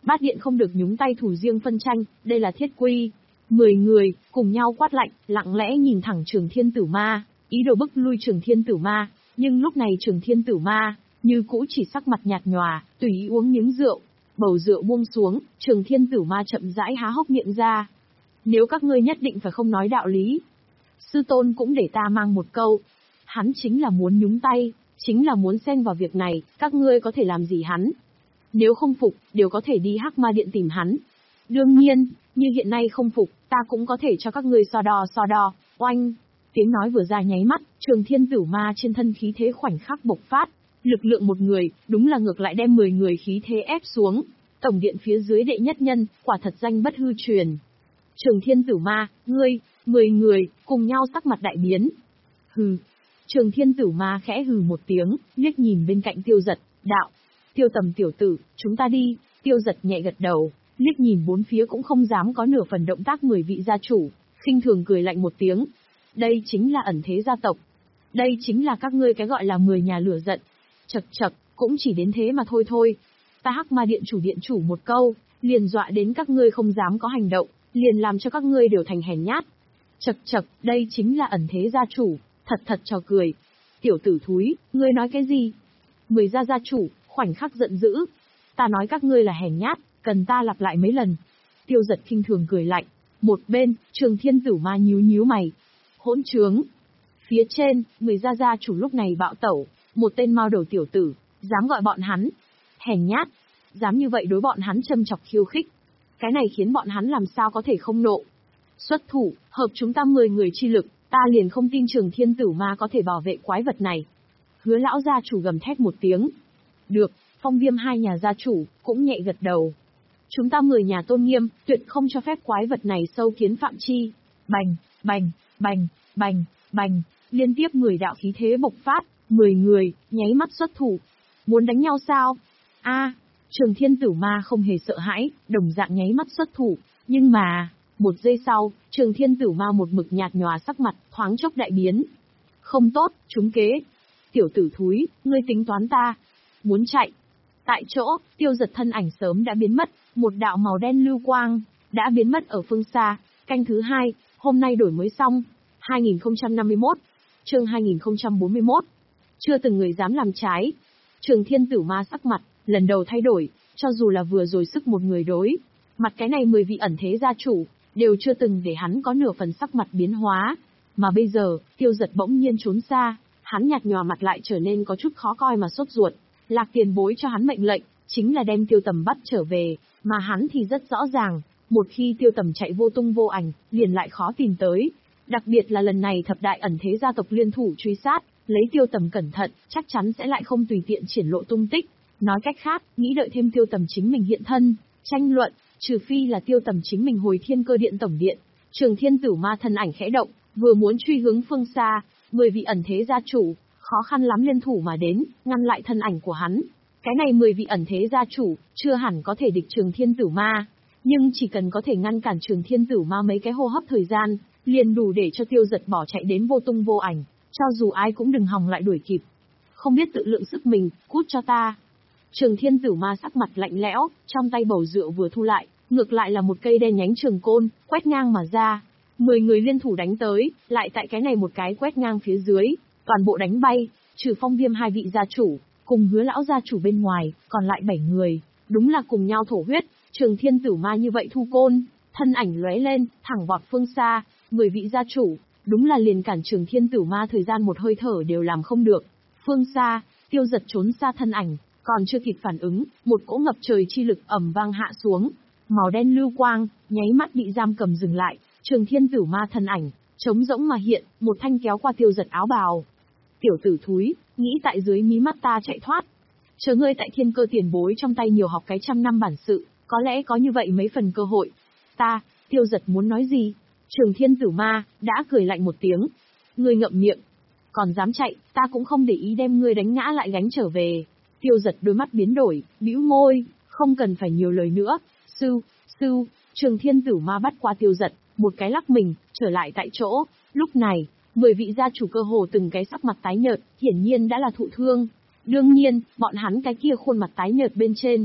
Bát điện không được nhúng tay thủ riêng phân tranh, đây là thiết quy. Mười người, cùng nhau quát lạnh, lặng lẽ nhìn thẳng Trường Thiên Tử Ma, ý đồ bức lui Trường Thiên Tử Ma, nhưng lúc này Trường Thiên Tử Ma, như cũ chỉ sắc mặt nhạt nhòa, tùy ý uống miếng rượu. Bầu rượu buông xuống, Trường Thiên Tử Ma chậm rãi há hốc miệng ra. Nếu các ngươi nhất định phải không nói đạo lý, sư tôn cũng để ta mang một câu. Hắn chính là muốn nhúng tay, chính là muốn xen vào việc này, các ngươi có thể làm gì hắn? Nếu không phục, đều có thể đi Hắc Ma Điện tìm hắn. Đương nhiên, như hiện nay không phục, ta cũng có thể cho các ngươi so đo so đo. Oanh! Tiếng nói vừa ra nháy mắt, Trường Thiên Tử Ma trên thân khí thế khoảnh khắc bộc phát. Lực lượng một người, đúng là ngược lại đem mười người khí thế ép xuống. Tổng điện phía dưới đệ nhất nhân, quả thật danh bất hư truyền. Trường Thiên Tử Ma, ngươi, mười người, cùng nhau sắc mặt đại biến. Hừ. Trường Thiên Tử Ma khẽ hừ một tiếng, liếc nhìn bên cạnh Tiêu Dật, đạo. Tiêu Tầm tiểu tử, chúng ta đi. Tiêu Dật nhẹ gật đầu, liếc nhìn bốn phía cũng không dám có nửa phần động tác mười vị gia chủ, khinh thường cười lạnh một tiếng. Đây chính là ẩn thế gia tộc. Đây chính là các ngươi cái gọi là mười nhà lửa giận. Chậc chậc, cũng chỉ đến thế mà thôi thôi. Ta Hắc Ma Điện chủ điện chủ một câu, liền dọa đến các ngươi không dám có hành động, liền làm cho các ngươi đều thành hèn nhát. Chậc chậc, đây chính là ẩn thế gia chủ, thật thật trò cười. Tiểu tử thúi, ngươi nói cái gì? Mười gia gia chủ, khoảnh khắc giận dữ. Ta nói các ngươi là hèn nhát, cần ta lặp lại mấy lần. Tiêu Dật khinh thường cười lạnh. Một bên, Trường Thiên Tử Ma nhíu nhíu mày. Hỗn trướng. Phía trên, mười gia gia chủ lúc này bạo tẩu, một tên mao đầu tiểu tử, dám gọi bọn hắn hèn nhát, dám như vậy đối bọn hắn châm chọc khiêu khích. Cái này khiến bọn hắn làm sao có thể không nộ. Xuất thủ, hợp chúng ta mười người chi lực, ta liền không tin Trường Thiên Tử Ma có thể bảo vệ quái vật này. Hứa lão gia chủ gầm thét một tiếng. Được, Phong Viêm hai nhà gia chủ, cũng nhẹ gật đầu. Chúng ta mười nhà tôn nghiêm, tuyệt không cho phép quái vật này sâu kiến phạm chi. Bành, bành, bành, bành, bành, liên tiếp mười đạo khí thế bộc phát, mười người, nháy mắt xuất thủ. Muốn đánh nhau sao? A, Trường Thiên Tử Ma không hề sợ hãi, đồng dạng nháy mắt xuất thủ, nhưng mà, một giây sau, Trường Thiên Tử Ma một mực nhạt nhòa sắc mặt, thoáng chốc đại biến. Không tốt, trúng kế. Tiểu tử thúi, ngươi tính toán ta. Muốn chạy. Tại chỗ, Tiêu Dật thân ảnh sớm đã biến mất, một đạo màu đen lưu quang, đã biến mất ở phương xa. Canh thứ hai, hôm nay đổi mới xong. hai nghìn không trăm năm mươi mốt, chương hai nghìn không trăm bốn mươi mốt. Chưa từng người dám làm trái. Trường Thiên Tử Ma sắc mặt, lần đầu thay đổi, cho dù là vừa rồi sức một người đối. Mặt cái này mười vị ẩn thế gia chủ, đều chưa từng để hắn có nửa phần sắc mặt biến hóa. Mà bây giờ, Tiêu Dật bỗng nhiên trốn xa, hắn nhạt nhòa mặt lại trở nên có chút khó coi mà sốt ruột. Lạc tiền bối cho hắn mệnh lệnh, chính là đem Tiêu Tầm bắt trở về, mà hắn thì rất rõ ràng, một khi Tiêu Tầm chạy vô tung vô ảnh, liền lại khó tìm tới. Đặc biệt là lần này thập đại ẩn thế gia tộc liên thủ truy sát, lấy Tiêu Tầm cẩn thận, chắc chắn sẽ lại không tùy tiện triển lộ tung tích. Nói cách khác, nghĩ đợi thêm Tiêu Tầm chính mình hiện thân, tranh luận, trừ phi là Tiêu Tầm chính mình hồi Thiên Cơ Điện tổng điện. Trường Thiên Tử Ma thân ảnh khẽ động, vừa muốn truy hướng phương xa, mười vị ẩn thế gia chủ, khó khăn lắm liên thủ mà đến, ngăn lại thân ảnh của hắn. Cái này mười vị ẩn thế gia chủ, chưa hẳn có thể địch Trường Thiên Tử Ma, nhưng chỉ cần có thể ngăn cản Trường Thiên Tử Ma mấy cái hô hấp thời gian, liền đủ để cho Tiêu Dật bỏ chạy đến vô tung vô ảnh, cho dù ai cũng đừng hòng lại đuổi kịp. Không biết tự lượng sức mình, cút cho ta. Trường Thiên Tử Ma sắc mặt lạnh lẽo, trong tay bầu rượu vừa thu lại, ngược lại là một cây đen nhánh trường côn, quét ngang mà ra. Mười người liên thủ đánh tới, lại tại cái này một cái quét ngang phía dưới, toàn bộ đánh bay, trừ Phong Viêm hai vị gia chủ, cùng Hứa lão gia chủ bên ngoài, còn lại bảy người, đúng là cùng nhau thổ huyết. Trường Thiên Tử Ma như vậy thu côn, thân ảnh lóe lên, thẳng vọt phương xa, mười vị gia chủ, đúng là liền cản Trường Thiên Tử Ma thời gian một hơi thở đều làm không được. Phương xa, Tiêu Dật trốn xa thân ảnh, còn chưa kịp phản ứng, một cỗ ngập trời chi lực ầm vang hạ xuống, màu đen lưu quang, nháy mắt bị giam cầm dừng lại. Trường Thiên Tử Ma thân ảnh, trống rỗng mà hiện, một thanh kéo qua Tiêu Dật áo bào. Tiểu tử thúi, nghĩ tại dưới mí mắt ta chạy thoát. Chờ ngươi tại Thiên Cơ tiền bối trong tay nhiều học cái trăm năm bản sự, có lẽ có như vậy mấy phần cơ hội. Ta, Tiêu Dật muốn nói gì? Trường Thiên Tử Ma, đã cười lạnh một tiếng. Ngươi ngậm miệng. Còn dám chạy, ta cũng không để ý đem ngươi đánh ngã lại gánh trở về. Tiêu Dật đôi mắt biến đổi, bĩu môi, không cần phải nhiều lời nữa. Sư, sư, Trường Thiên Tử Ma bắt qua Tiêu Dật, một cái lắc mình, trở lại tại chỗ. Lúc này, mười vị gia chủ cơ hồ từng cái sắc mặt tái nhợt, hiển nhiên đã là thụ thương. Đương nhiên, bọn hắn cái kia khuôn mặt tái nhợt bên trên,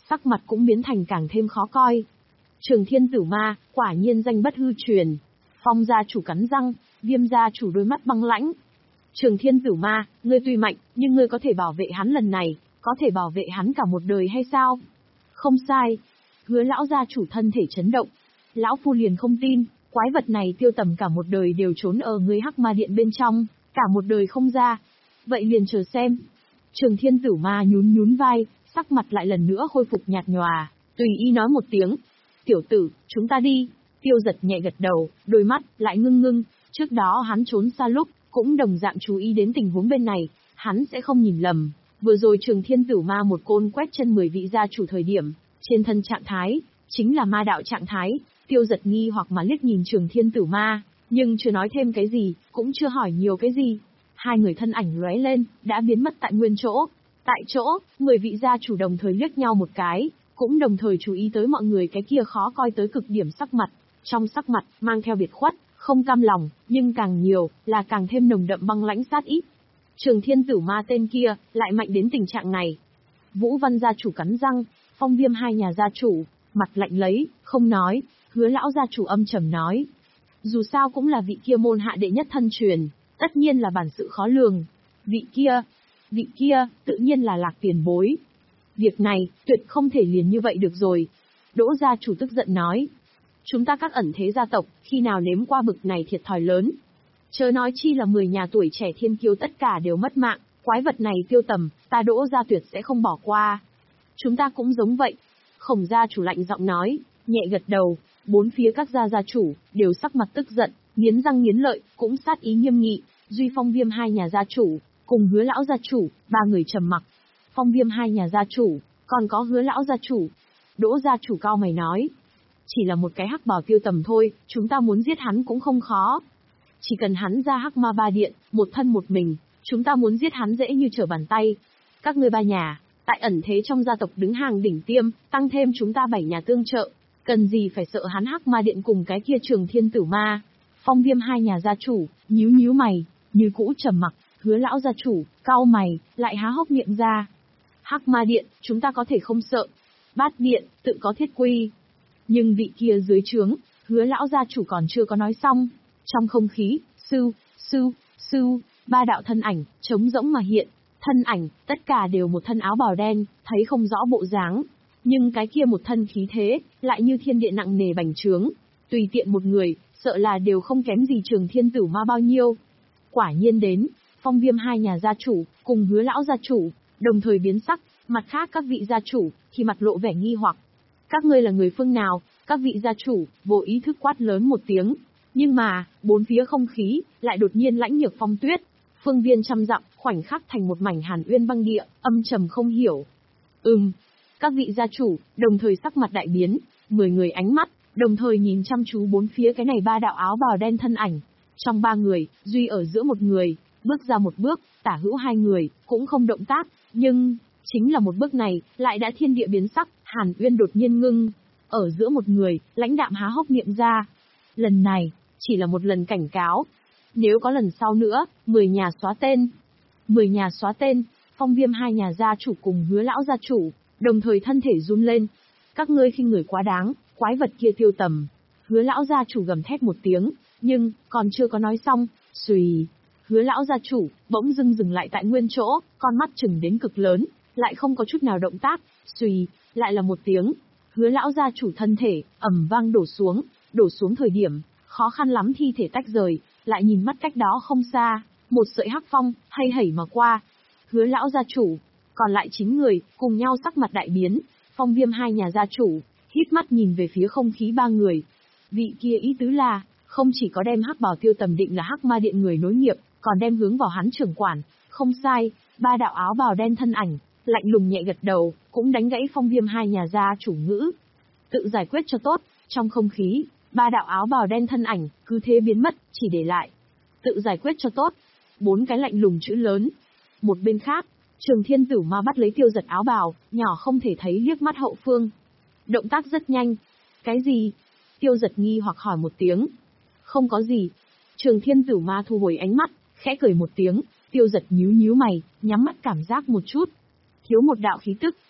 sắc mặt cũng biến thành càng thêm khó coi. Trường Thiên Tử Ma, quả nhiên danh bất hư truyền. Phong gia chủ cắn răng, Viêm gia chủ đôi mắt băng lãnh. Trường Thiên Tử Ma, ngươi tuy mạnh, nhưng ngươi có thể bảo vệ hắn lần này, có thể bảo vệ hắn cả một đời hay sao? Không sai. Hứa lão gia chủ thân thể chấn động. Lão phu liền không tin, quái vật này Tiêu Tầm cả một đời đều trốn ở ngươi Hắc Ma Điện bên trong, cả một đời không ra. Vậy liền chờ xem. Trường Thiên Tử Ma nhún nhún vai, sắc mặt lại lần nữa khôi phục nhạt nhòa, tùy ý nói một tiếng. Tiểu tử, chúng ta đi. Tiêu Giật nhẹ gật đầu, đôi mắt lại ngưng ngưng, trước đó hắn trốn xa lúc, cũng đồng dạng chú ý đến tình huống bên này, hắn sẽ không nhìn lầm. Vừa rồi Trường Thiên Tử Ma một côn quét chân mười vị gia chủ thời điểm, trên thân trạng thái, chính là ma đạo trạng thái. Tiêu Giật nghi hoặc mà liếc nhìn Trường Thiên Tử Ma, nhưng chưa nói thêm cái gì, cũng chưa hỏi nhiều cái gì. Hai người thân ảnh lóe lên, đã biến mất tại nguyên chỗ. Tại chỗ, mười vị gia chủ đồng thời liếc nhau một cái, cũng đồng thời chú ý tới mọi người cái kia khó coi tới cực điểm sắc mặt. Trong sắc mặt, mang theo biệt khuất, không cam lòng, nhưng càng nhiều, là càng thêm nồng đậm băng lãnh sát ý. Trường Thiên Tử Ma tên kia, lại mạnh đến tình trạng này. Vũ Văn gia chủ cắn răng, Phong Viêm hai nhà gia chủ, mặt lạnh lấy, không nói. Hứa lão gia chủ âm trầm nói. Dù sao cũng là vị kia môn hạ đệ nhất thân truyền, tất nhiên là bản sự khó lường. Vị kia, vị kia, tự nhiên là Lạc tiền bối. Việc này, tuyệt không thể liền như vậy được rồi. Đỗ gia chủ tức giận nói. Chúng ta các ẩn thế gia tộc, khi nào nếm qua bực này thiệt thòi lớn. Chớ nói chi là mười nhà tuổi trẻ thiên kiêu tất cả đều mất mạng, quái vật này Tiêu Tầm, ta Đỗ gia tuyệt sẽ không bỏ qua. Chúng ta cũng giống vậy. Khổng gia chủ lạnh giọng nói, nhẹ gật đầu, bốn phía các gia gia chủ, đều sắc mặt tức giận, nghiến răng nghiến lợi, cũng sát ý nghiêm nghị. Duy Phong Viêm hai nhà gia chủ, cùng Hứa lão gia chủ, ba người trầm mặc. Phong Viêm hai nhà gia chủ, còn có Hứa lão gia chủ. Đỗ gia chủ cao mày nói, chỉ là một cái hắc bào Tiêu Tầm thôi, chúng ta muốn giết hắn cũng không khó. Chỉ cần hắn ra Hắc Ma Ba Điện, một thân một mình, chúng ta muốn giết hắn dễ như trở bàn tay. Các ngươi ba nhà, tại ẩn thế trong gia tộc đứng hàng đỉnh tiêm, tăng thêm chúng ta bảy nhà tương trợ, cần gì phải sợ hắn Hắc Ma Điện cùng cái kia Trường Thiên Tử Ma. Phong Viêm hai nhà gia chủ, nhíu nhíu mày, như cũ trầm mặc. Hứa lão gia chủ, cau mày, lại há hốc miệng ra. Hắc Ma Điện, chúng ta có thể không sợ. Bát Điện, tự có thiết quy. Nhưng vị kia dưới trướng, Hứa lão gia chủ còn chưa có nói xong. Trong không khí, sưu, sưu, sưu, ba đạo thân ảnh, trống rỗng mà hiện. Thân ảnh, tất cả đều một thân áo bào đen, thấy không rõ bộ dáng. Nhưng cái kia một thân khí thế, lại như thiên địa nặng nề bành trướng. Tùy tiện một người, sợ là đều không kém gì Trường Thiên Tử Ma bao nhiêu. Quả nhiên đến, Phong Viêm hai nhà gia chủ, cùng Hứa lão gia chủ, đồng thời biến sắc, mặt khác các vị gia chủ, thì mặt lộ vẻ nghi hoặc. Các ngươi là người phương nào? Các vị gia chủ, vô ý thức quát lớn một tiếng. Nhưng mà, bốn phía không khí, lại đột nhiên lãnh nhược phong tuyết. Phương viên trăm dặm, khoảnh khắc thành một mảnh hàn uyên băng địa, âm trầm không hiểu. Ừm, các vị gia chủ, đồng thời sắc mặt đại biến, mười người ánh mắt, đồng thời nhìn chăm chú bốn phía cái này ba đạo áo bào đen thân ảnh. Trong ba người, duy ở giữa một người, bước ra một bước, tả hữu hai người, cũng không động tác, nhưng, chính là một bước này, lại đã thiên địa biến sắc, hàn uyên đột nhiên ngưng. Ở giữa một người, lãnh đạm há hốc miệng ra. Lần này, chỉ là một lần cảnh cáo. Nếu có lần sau nữa, mười nhà xóa tên. Mười nhà xóa tên, Phong Viêm hai nhà gia chủ cùng Hứa lão gia chủ, đồng thời thân thể run lên. Các ngươi khinh người quá đáng, quái vật kia Tiêu Tầm. Hứa lão gia chủ gầm thét một tiếng, nhưng, còn chưa có nói xong, xùy. Hứa lão gia chủ, bỗng dưng dừng lại tại nguyên chỗ, con mắt chừng đến cực lớn, lại không có chút nào động tác, xùy, lại là một tiếng. Hứa lão gia chủ thân thể, ầm vang đổ xuống, đổ xuống thời điểm, khó khăn lắm thi thể tách rời, lại nhìn mắt cách đó không xa, một sợi hắc phong, hay hẩy mà qua. Hứa lão gia chủ, còn lại chín người, cùng nhau sắc mặt đại biến, Phong Viêm hai nhà gia chủ, hít mắt nhìn về phía không khí ba người. Vị kia ý tứ là, không chỉ có đem hắc bào Tiêu Tầm định là Hắc Ma Điện người nối nghiệp, còn đem hướng vào hắn trưởng quản, không sai, ba đạo áo bào đen thân ảnh, lạnh lùng nhẹ gật đầu, cũng đánh gãy Phong Viêm hai nhà gia chủ ngữ. Tự giải quyết cho tốt, trong không khí, ba đạo áo bào đen thân ảnh, cứ thế biến mất, chỉ để lại. Tự giải quyết cho tốt. Bốn cái lạnh lùng chữ lớn. Một bên khác, Trường Thiên Tử Ma bắt lấy Tiêu Giật áo bào, nhỏ không thể thấy liếc mắt hậu phương. Động tác rất nhanh. Cái gì? Tiêu Giật nghi hoặc hỏi một tiếng. Không có gì. Trường Thiên Tử Ma thu hồi ánh mắt, khẽ cười một tiếng. Tiêu Giật nhíu nhíu mày, nhắm mắt cảm giác một chút. Thiếu một đạo khí tức,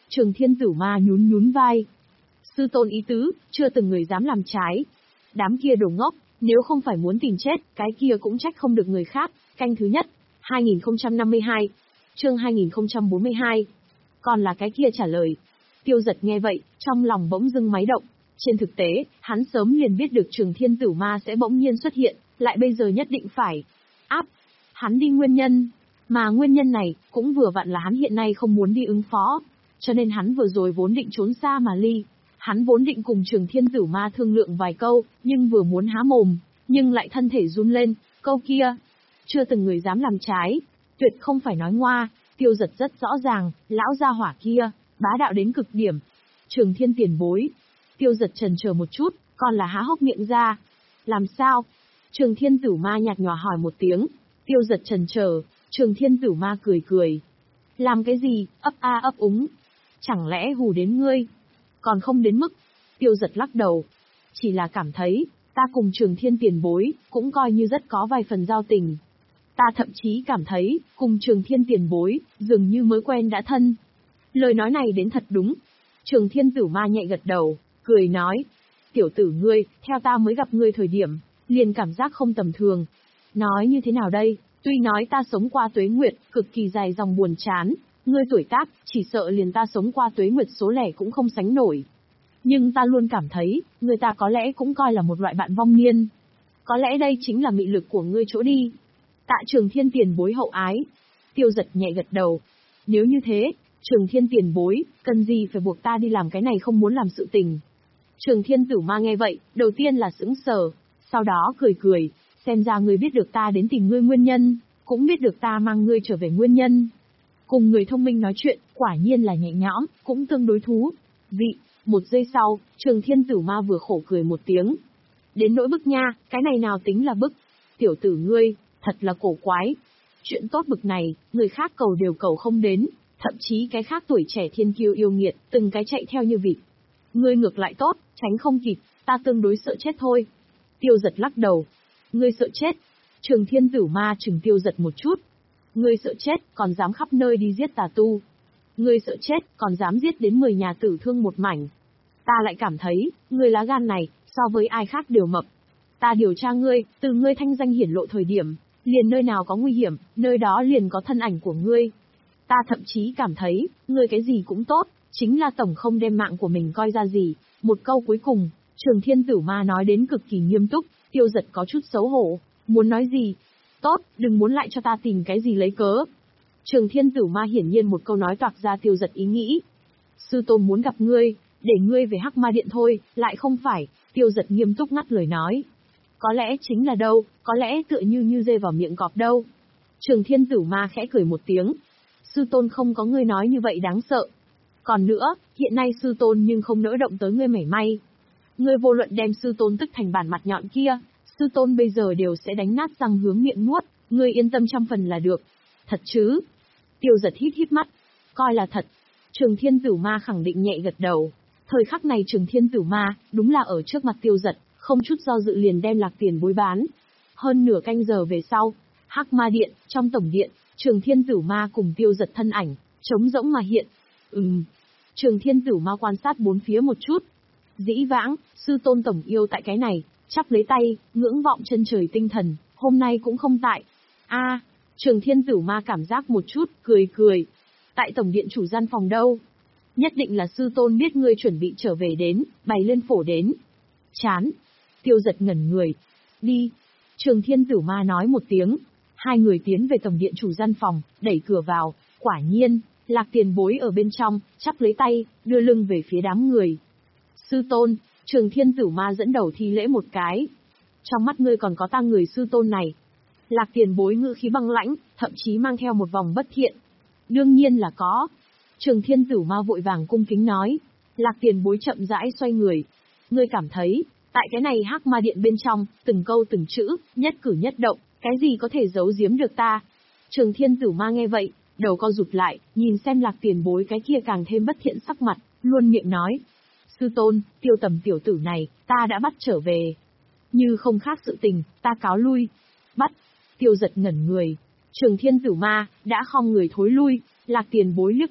Trường Thiên Tử Ma nhún nhún vai. Sư tôn ý tứ, chưa từng người dám làm trái. Đám kia đồ ngốc, nếu không phải muốn tìm chết, cái kia cũng trách không được người khác. Canh thứ nhất, hai nghìn không trăm năm mươi hai, chương hai nghìn không trăm bốn mươi hai. Còn là cái kia trả lời. Tiêu Giật nghe vậy, trong lòng bỗng dưng máy động. Trên thực tế, hắn sớm liền biết được Trường Thiên Tử Ma sẽ bỗng nhiên xuất hiện, lại bây giờ nhất định phải áp hắn đi nguyên nhân. Mà nguyên nhân này, cũng vừa vặn là hắn hiện nay không muốn đi ứng phó. Cho nên hắn vừa rồi vốn định trốn xa mà ly. Hắn vốn định cùng Trường Thiên Tử Ma thương lượng vài câu, nhưng vừa muốn há mồm, nhưng lại thân thể run lên, câu kia. Chưa từng người dám làm trái, tuyệt không phải nói ngoa. Tiêu Giật rất rõ ràng, lão gia hỏa kia, bá đạo đến cực điểm. Trường Thiên tiền bối. Tiêu Giật chần chờ một chút, còn là há hốc miệng ra. Làm sao? Trường Thiên Tử Ma nhạt nhòa hỏi một tiếng. Tiêu Giật chần chờ, Trường Thiên Tử Ma cười cười. Làm cái gì, ấp a ấp úng. Chẳng lẽ hù đến ngươi? Còn không đến mức. Tiêu Giật lắc đầu. Chỉ là cảm thấy, ta cùng Trường Thiên tiền bối, cũng coi như rất có vài phần giao tình. Ta thậm chí cảm thấy, cùng Trường Thiên tiền bối, dường như mới quen đã thân. Lời nói này đến thật đúng. Trường Thiên Tử Ma nhẹ gật đầu, cười nói. Tiểu tử ngươi, theo ta mới gặp ngươi thời điểm, liền cảm giác không tầm thường. Nói như thế nào đây, tuy nói ta sống qua tuế nguyệt, cực kỳ dài dòng buồn chán, ngươi tuổi tác, chỉ sợ liền ta sống qua tuế nguyệt số lẻ cũng không sánh nổi. Nhưng ta luôn cảm thấy, người ta có lẽ cũng coi là một loại bạn vong niên. Có lẽ đây chính là mị lực của ngươi chỗ đi. Tạ Trường Thiên tiền bối hậu ái. Tiêu Giật nhẹ gật đầu. Nếu như thế, Trường Thiên tiền bối, cần gì phải buộc ta đi làm cái này không muốn làm sự tình. Trường Thiên Tử Ma nghe vậy, đầu tiên là sững sờ, sau đó cười cười, xem ra ngươi biết được ta đến tìm ngươi nguyên nhân, cũng biết được ta mang ngươi trở về nguyên nhân. Cùng người thông minh nói chuyện, quả nhiên là nhẹ nhõm, cũng tương đối thú vị. Một giây sau, Trường Thiên Tử Ma vừa khổ cười một tiếng. Đến nỗi bức nha, cái này nào tính là bức. Tiểu tử ngươi, thật là cổ quái. Chuyện tốt bực này, người khác cầu đều cầu không đến, thậm chí cái khác tuổi trẻ thiên kiêu yêu nghiệt, từng cái chạy theo như vịt. Ngươi ngược lại tốt, tránh không kịp, ta tương đối sợ chết thôi. Tiêu Giật lắc đầu. Ngươi sợ chết? Trường Thiên Tử Ma chừng Tiêu Giật một chút. Ngươi sợ chết, còn dám khắp nơi đi giết tà tu. Ngươi sợ chết, còn dám giết đến mười nhà tử thương một mảnh. Ta lại cảm thấy, ngươi lá gan này, so với ai khác đều mập. Ta điều tra ngươi, từ ngươi thanh danh hiển lộ thời điểm, liền nơi nào có nguy hiểm, nơi đó liền có thân ảnh của ngươi. Ta thậm chí cảm thấy, ngươi cái gì cũng tốt, chính là tổng không đem mạng của mình coi ra gì. Một câu cuối cùng, Trường Thiên Tử Ma nói đến cực kỳ nghiêm túc. Tiêu Giật có chút xấu hổ, muốn nói gì? Tốt, đừng muốn lại cho ta tìm cái gì lấy cớ. Trường Thiên Tử Ma hiển nhiên một câu nói toạc ra Tiêu Giật ý nghĩ. Sư tôn muốn gặp ngươi, để ngươi về Hắc Ma Điện thôi, lại không phải. Tiêu Giật nghiêm túc ngắt lời nói. Có lẽ chính là đâu, có lẽ tựa như như dê vào miệng cọp đâu. Trường Thiên Tử Ma khẽ cười một tiếng. Sư tôn không có ngươi nói như vậy đáng sợ. Còn nữa, hiện nay sư tôn nhưng không nỡ động tới ngươi mảy may. Ngươi vô luận đem sư tôn tức thành bản mặt nhọn kia, sư tôn bây giờ đều sẽ đánh nát răng hướng miệng nuốt, ngươi yên tâm trăm phần là được. Thật chứ? Tiêu Giật hít hít mắt. Coi là thật. Trường Thiên Tử Ma khẳng định nhẹ gật đầu. Thời khắc này Trường Thiên Tử Ma, đúng là ở trước mặt Tiêu Giật, không chút do dự liền đem Lạc Tiền Bối bán. Hơn nửa canh giờ về sau, Hắc Ma Điện, trong tổng điện, Trường Thiên Tử Ma cùng Tiêu Giật thân ảnh, trống rỗng mà hiện. Ừm. Trường Thiên Tử Ma quan sát bốn phía một chút. Dĩ vãng, sư tôn tổng yêu tại cái này, chắp lấy tay, ngưỡng vọng chân trời tinh thần, hôm nay cũng không tại. A, à, Trường Thiên Tử Ma cảm giác một chút, cười cười. Tại tổng điện chủ gian phòng đâu? Nhất định là sư tôn biết ngươi chuẩn bị trở về đến, bày lên phổ đến. Chán. Tiêu Giật ngẩn người. Đi. Trường Thiên Tử Ma nói một tiếng. Hai người tiến về tổng điện chủ gian phòng, đẩy cửa vào. Quả nhiên, Lạc Tiền Bối ở bên trong, chắp lấy tay, đưa lưng về phía đám người. Sư tôn, Trường Thiên Tử Ma dẫn đầu thi lễ một cái. Trong mắt ngươi còn có ta người sư tôn này. Lạc Tiền Bối ngữ khí băng lãnh, thậm chí mang theo một vòng bất thiện. Đương nhiên là có. Trường Thiên Tử Ma vội vàng cung kính nói. Lạc Tiền Bối chậm rãi xoay người. Ngươi cảm thấy, tại cái này Hắc Ma Điện bên trong, từng câu từng chữ, nhất cử nhất động, cái gì có thể giấu giếm được ta? Trường Thiên Tử Ma nghe vậy, đầu co rụt lại, nhìn xem Lạc Tiền Bối cái kia càng thêm bất thiện sắc mặt, luôn miệng nói. Sư tôn, Tiêu Tầm tiểu tử này, ta đã bắt trở về. Như không khác sự tình, ta cáo lui. Bắt. Tiêu Giật ngẩn người. Trường Thiên Tử Ma, đã khom người thối lui, Lạc Tiền Bối liếc mắt,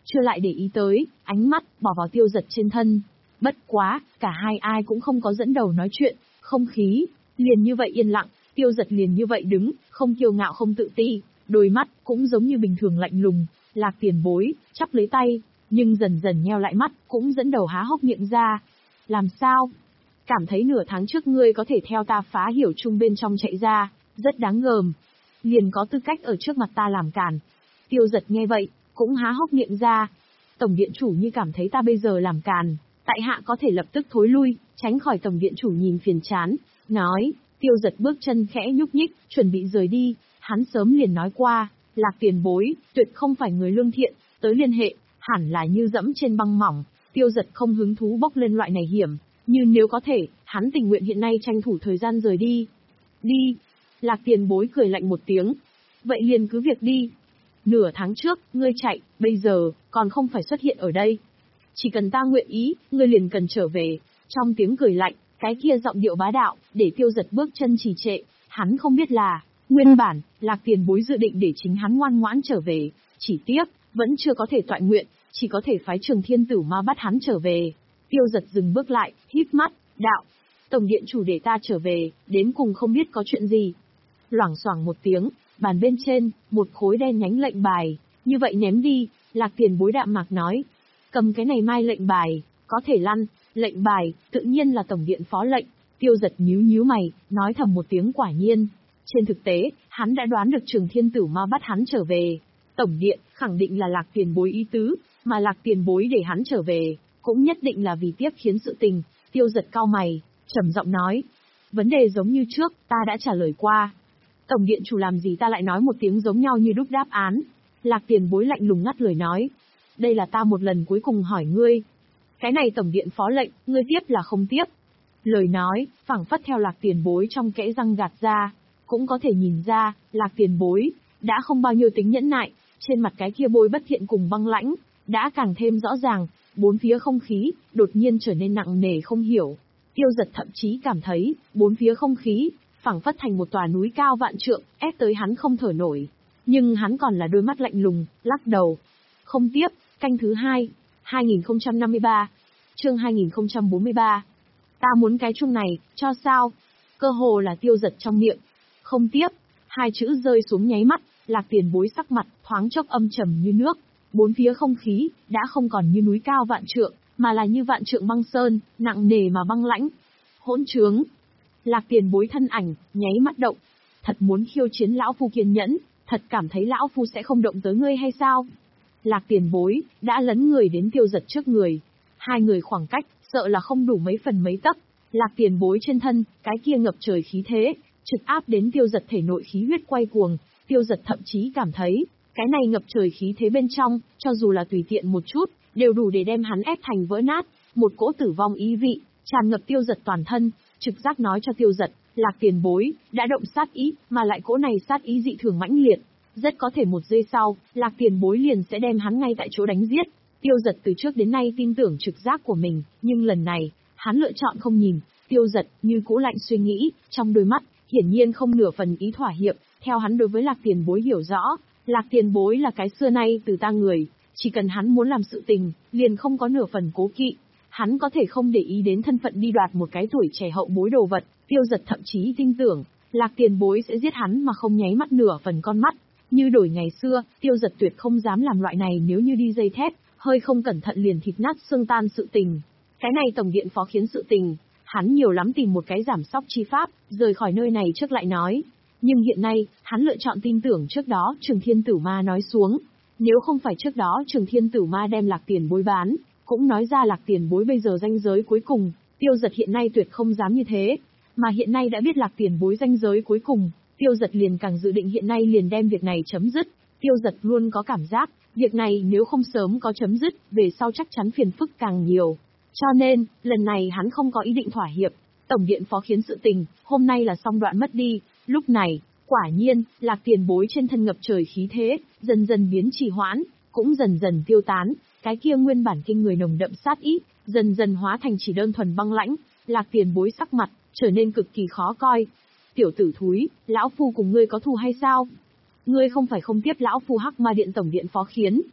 chưa lại để ý tới, ánh mắt bỏ vào Tiêu Giật trên thân. Bất quá, cả hai ai cũng không có dẫn đầu nói chuyện, không khí liền như vậy yên lặng, Tiêu Giật liền như vậy đứng, không kiêu ngạo không tự ti, đôi mắt cũng giống như bình thường lạnh lùng. Lạc Tiền Bối chắp lấy tay, nhưng dần dần nheo lại mắt, cũng dẫn đầu há hốc miệng ra. Làm sao? Cảm thấy nửa tháng trước ngươi có thể theo ta phá hiểu chung bên trong chạy ra, rất đáng gờm. Liền có tư cách ở trước mặt ta làm cản. Tiêu Giật nghe vậy, cũng há hốc miệng ra. Tổng điện chủ như cảm thấy ta bây giờ làm càn, tại hạ có thể lập tức thối lui, tránh khỏi tổng điện chủ nhìn phiền chán. Nói, Tiêu Giật bước chân khẽ nhúc nhích, chuẩn bị rời đi. Hắn sớm liền nói qua, Lạc Tiền Bối tuyệt không phải người lương thiện, tới liên hệ hẳn là như dẫm trên băng mỏng. Tiêu Giật không hứng thú bốc lên loại này hiểm, nhưng nếu có thể, hắn tình nguyện hiện nay tranh thủ thời gian rời đi. Đi. Lạc Tiền Bối cười lạnh một tiếng. Vậy liền cứ việc đi. Nửa tháng trước, ngươi chạy, bây giờ, còn không phải xuất hiện ở đây. Chỉ cần ta nguyện ý, ngươi liền cần trở về. Trong tiếng cười lạnh, cái kia giọng điệu bá đạo, để Tiêu Giật bước chân trì trệ. Hắn không biết là, nguyên bản, Lạc Tiền Bối dự định để chính hắn ngoan ngoãn trở về. Chỉ tiếc, vẫn chưa có thể toại nguyện, chỉ có thể phái Trường Thiên Tử Ma bắt hắn trở về. Tiêu Giật dừng bước lại, híp mắt, đạo. Tổng điện chủ để ta trở về, đến cùng không biết có chuyện gì. Loảng xoảng một tiếng, bàn bên trên, một khối đen nhánh lệnh bài, như vậy ném đi. Lạc Tiền Bối đạm mạc nói. Cầm cái này mai lệnh bài, có thể lăn. Lệnh bài, tự nhiên là tổng điện phó lệnh. Tiêu Giật nhíu nhíu mày, nói thầm một tiếng quả nhiên. Trên thực tế, hắn đã đoán được Trường Thiên Tử Ma bắt hắn trở về. Tổng điện, khẳng định là Lạc Tiền Bối ý tứ, mà Lạc Tiền Bối để hắn trở về, cũng nhất định là vì tiếp khiến sự tình. Tiêu Giật cau mày, trầm giọng nói. Vấn đề giống như trước, ta đã trả lời qua. Tổng điện chủ làm gì ta lại nói một tiếng giống nhau như đúc đáp án. Lạc Tiền Bối lạnh lùng ngắt lời nói. Đây là ta một lần cuối cùng hỏi ngươi. Cái này tổng điện phó lệnh, ngươi tiếp là không tiếp. Lời nói, phảng phất theo Lạc Tiền Bối trong kẽ răng gạt ra. Cũng có thể nhìn ra, Lạc Tiền Bối đã không bao nhiêu tính nhẫn nại, trên mặt cái kia bôi bất thiện cùng băng lãnh, đã càng thêm rõ ràng. Bốn phía không khí, đột nhiên trở nên nặng nề không hiểu. Tiêu Giật thậm chí cảm thấy, bốn phía không khí, phảng phất thành một tòa núi cao vạn trượng, ép tới hắn không thở nổi. Nhưng hắn còn là đôi mắt lạnh lùng, lắc đầu. Không tiếp, canh thứ hai, hai nghìn không trăm năm mươi ba, chương hai nghìn không trăm bốn mươi ba. Ta muốn cái chung này, cho sao? Cơ hồ là Tiêu Giật trong miệng. Không tiếp, hai chữ rơi xuống nháy mắt, Lạc Tiền Bối sắc mặt, thoáng chốc âm trầm như nước. Bốn phía không khí, đã không còn như núi cao vạn trượng, mà là như vạn trượng băng sơn, nặng nề mà băng lãnh. Hỗn trướng. Lạc Tiền Bối thân ảnh, nháy mắt động. Thật muốn khiêu chiến lão phu kiên nhẫn, thật cảm thấy lão phu sẽ không động tới ngươi hay sao? Lạc Tiền Bối, đã lấn người đến Tiêu Giật trước người. Hai người khoảng cách, sợ là không đủ mấy phần mấy tấc. Lạc Tiền Bối trên thân, cái kia ngập trời khí thế, trực áp đến Tiêu Giật thể nội khí huyết quay cuồng. Tiêu Giật thậm chí cảm thấy, cái này ngập trời khí thế bên trong, cho dù là tùy tiện một chút, đều đủ để đem hắn ép thành vỡ nát. Một cỗ tử vong ý vị, tràn ngập Tiêu Giật toàn thân, trực giác nói cho Tiêu Giật, Lạc Tiền Bối đã động sát ý, mà lại cỗ này sát ý dị thường mãnh liệt. Rất có thể một giây sau, Lạc Tiền Bối liền sẽ đem hắn ngay tại chỗ đánh giết. Tiêu Giật từ trước đến nay tin tưởng trực giác của mình, nhưng lần này, hắn lựa chọn không nhìn. Tiêu Giật như cũ lạnh suy nghĩ, trong đôi mắt, hiển nhiên không nửa phần ý thỏa hiệp. Theo hắn đối với Lạc Tiền Bối hiểu rõ, Lạc Tiền Bối là cái xưa nay từ ta người, chỉ cần hắn muốn làm sự tình, liền không có nửa phần cố kỵ. Hắn có thể không để ý đến thân phận đi đoạt một cái tuổi trẻ hậu bối đồ vật. Tiêu Giật thậm chí tin tưởng, Lạc Tiền Bối sẽ giết hắn mà không nháy mắt nửa phần con mắt. Như đổi ngày xưa, Tiêu Giật tuyệt không dám làm loại này nếu như đi dây thép, hơi không cẩn thận liền thịt nát xương tan sự tình. Cái này tổng điện phó khiến sự tình, hắn nhiều lắm tìm một cái giảm sóc chi pháp, rời khỏi nơi này trước lại nói. Nhưng hiện nay, hắn lựa chọn tin tưởng trước đó Trường Thiên Tử Ma nói xuống. Nếu không phải trước đó Trường Thiên Tử Ma đem Lạc Tiền Bối bán, cũng nói ra Lạc Tiền Bối bây giờ ranh giới cuối cùng, Tiêu Giật hiện nay tuyệt không dám như thế. Mà hiện nay đã biết Lạc Tiền Bối ranh giới cuối cùng, Tiêu Giật liền càng dự định hiện nay liền đem việc này chấm dứt. Tiêu Giật luôn có cảm giác, việc này nếu không sớm có chấm dứt, về sau chắc chắn phiền phức càng nhiều. Cho nên, lần này hắn không có ý định thỏa hiệp. Tổng điện phó khiến sự tình, hôm nay là xong đoạn mất đi. Lúc này, quả nhiên, Lạc Tiền Bối trên thân ngập trời khí thế, dần dần biến trì hoãn, cũng dần dần tiêu tán. Cái kia nguyên bản kinh người nồng đậm sát ý, dần dần hóa thành chỉ đơn thuần băng lãnh. Lạc Tiền Bối sắc mặt, trở nên cực kỳ khó coi. Tiểu tử thúi, lão phu cùng ngươi có thù hay sao? Ngươi không phải không tiếp lão phu Hắc Ma Điện tổng điện phó khiến.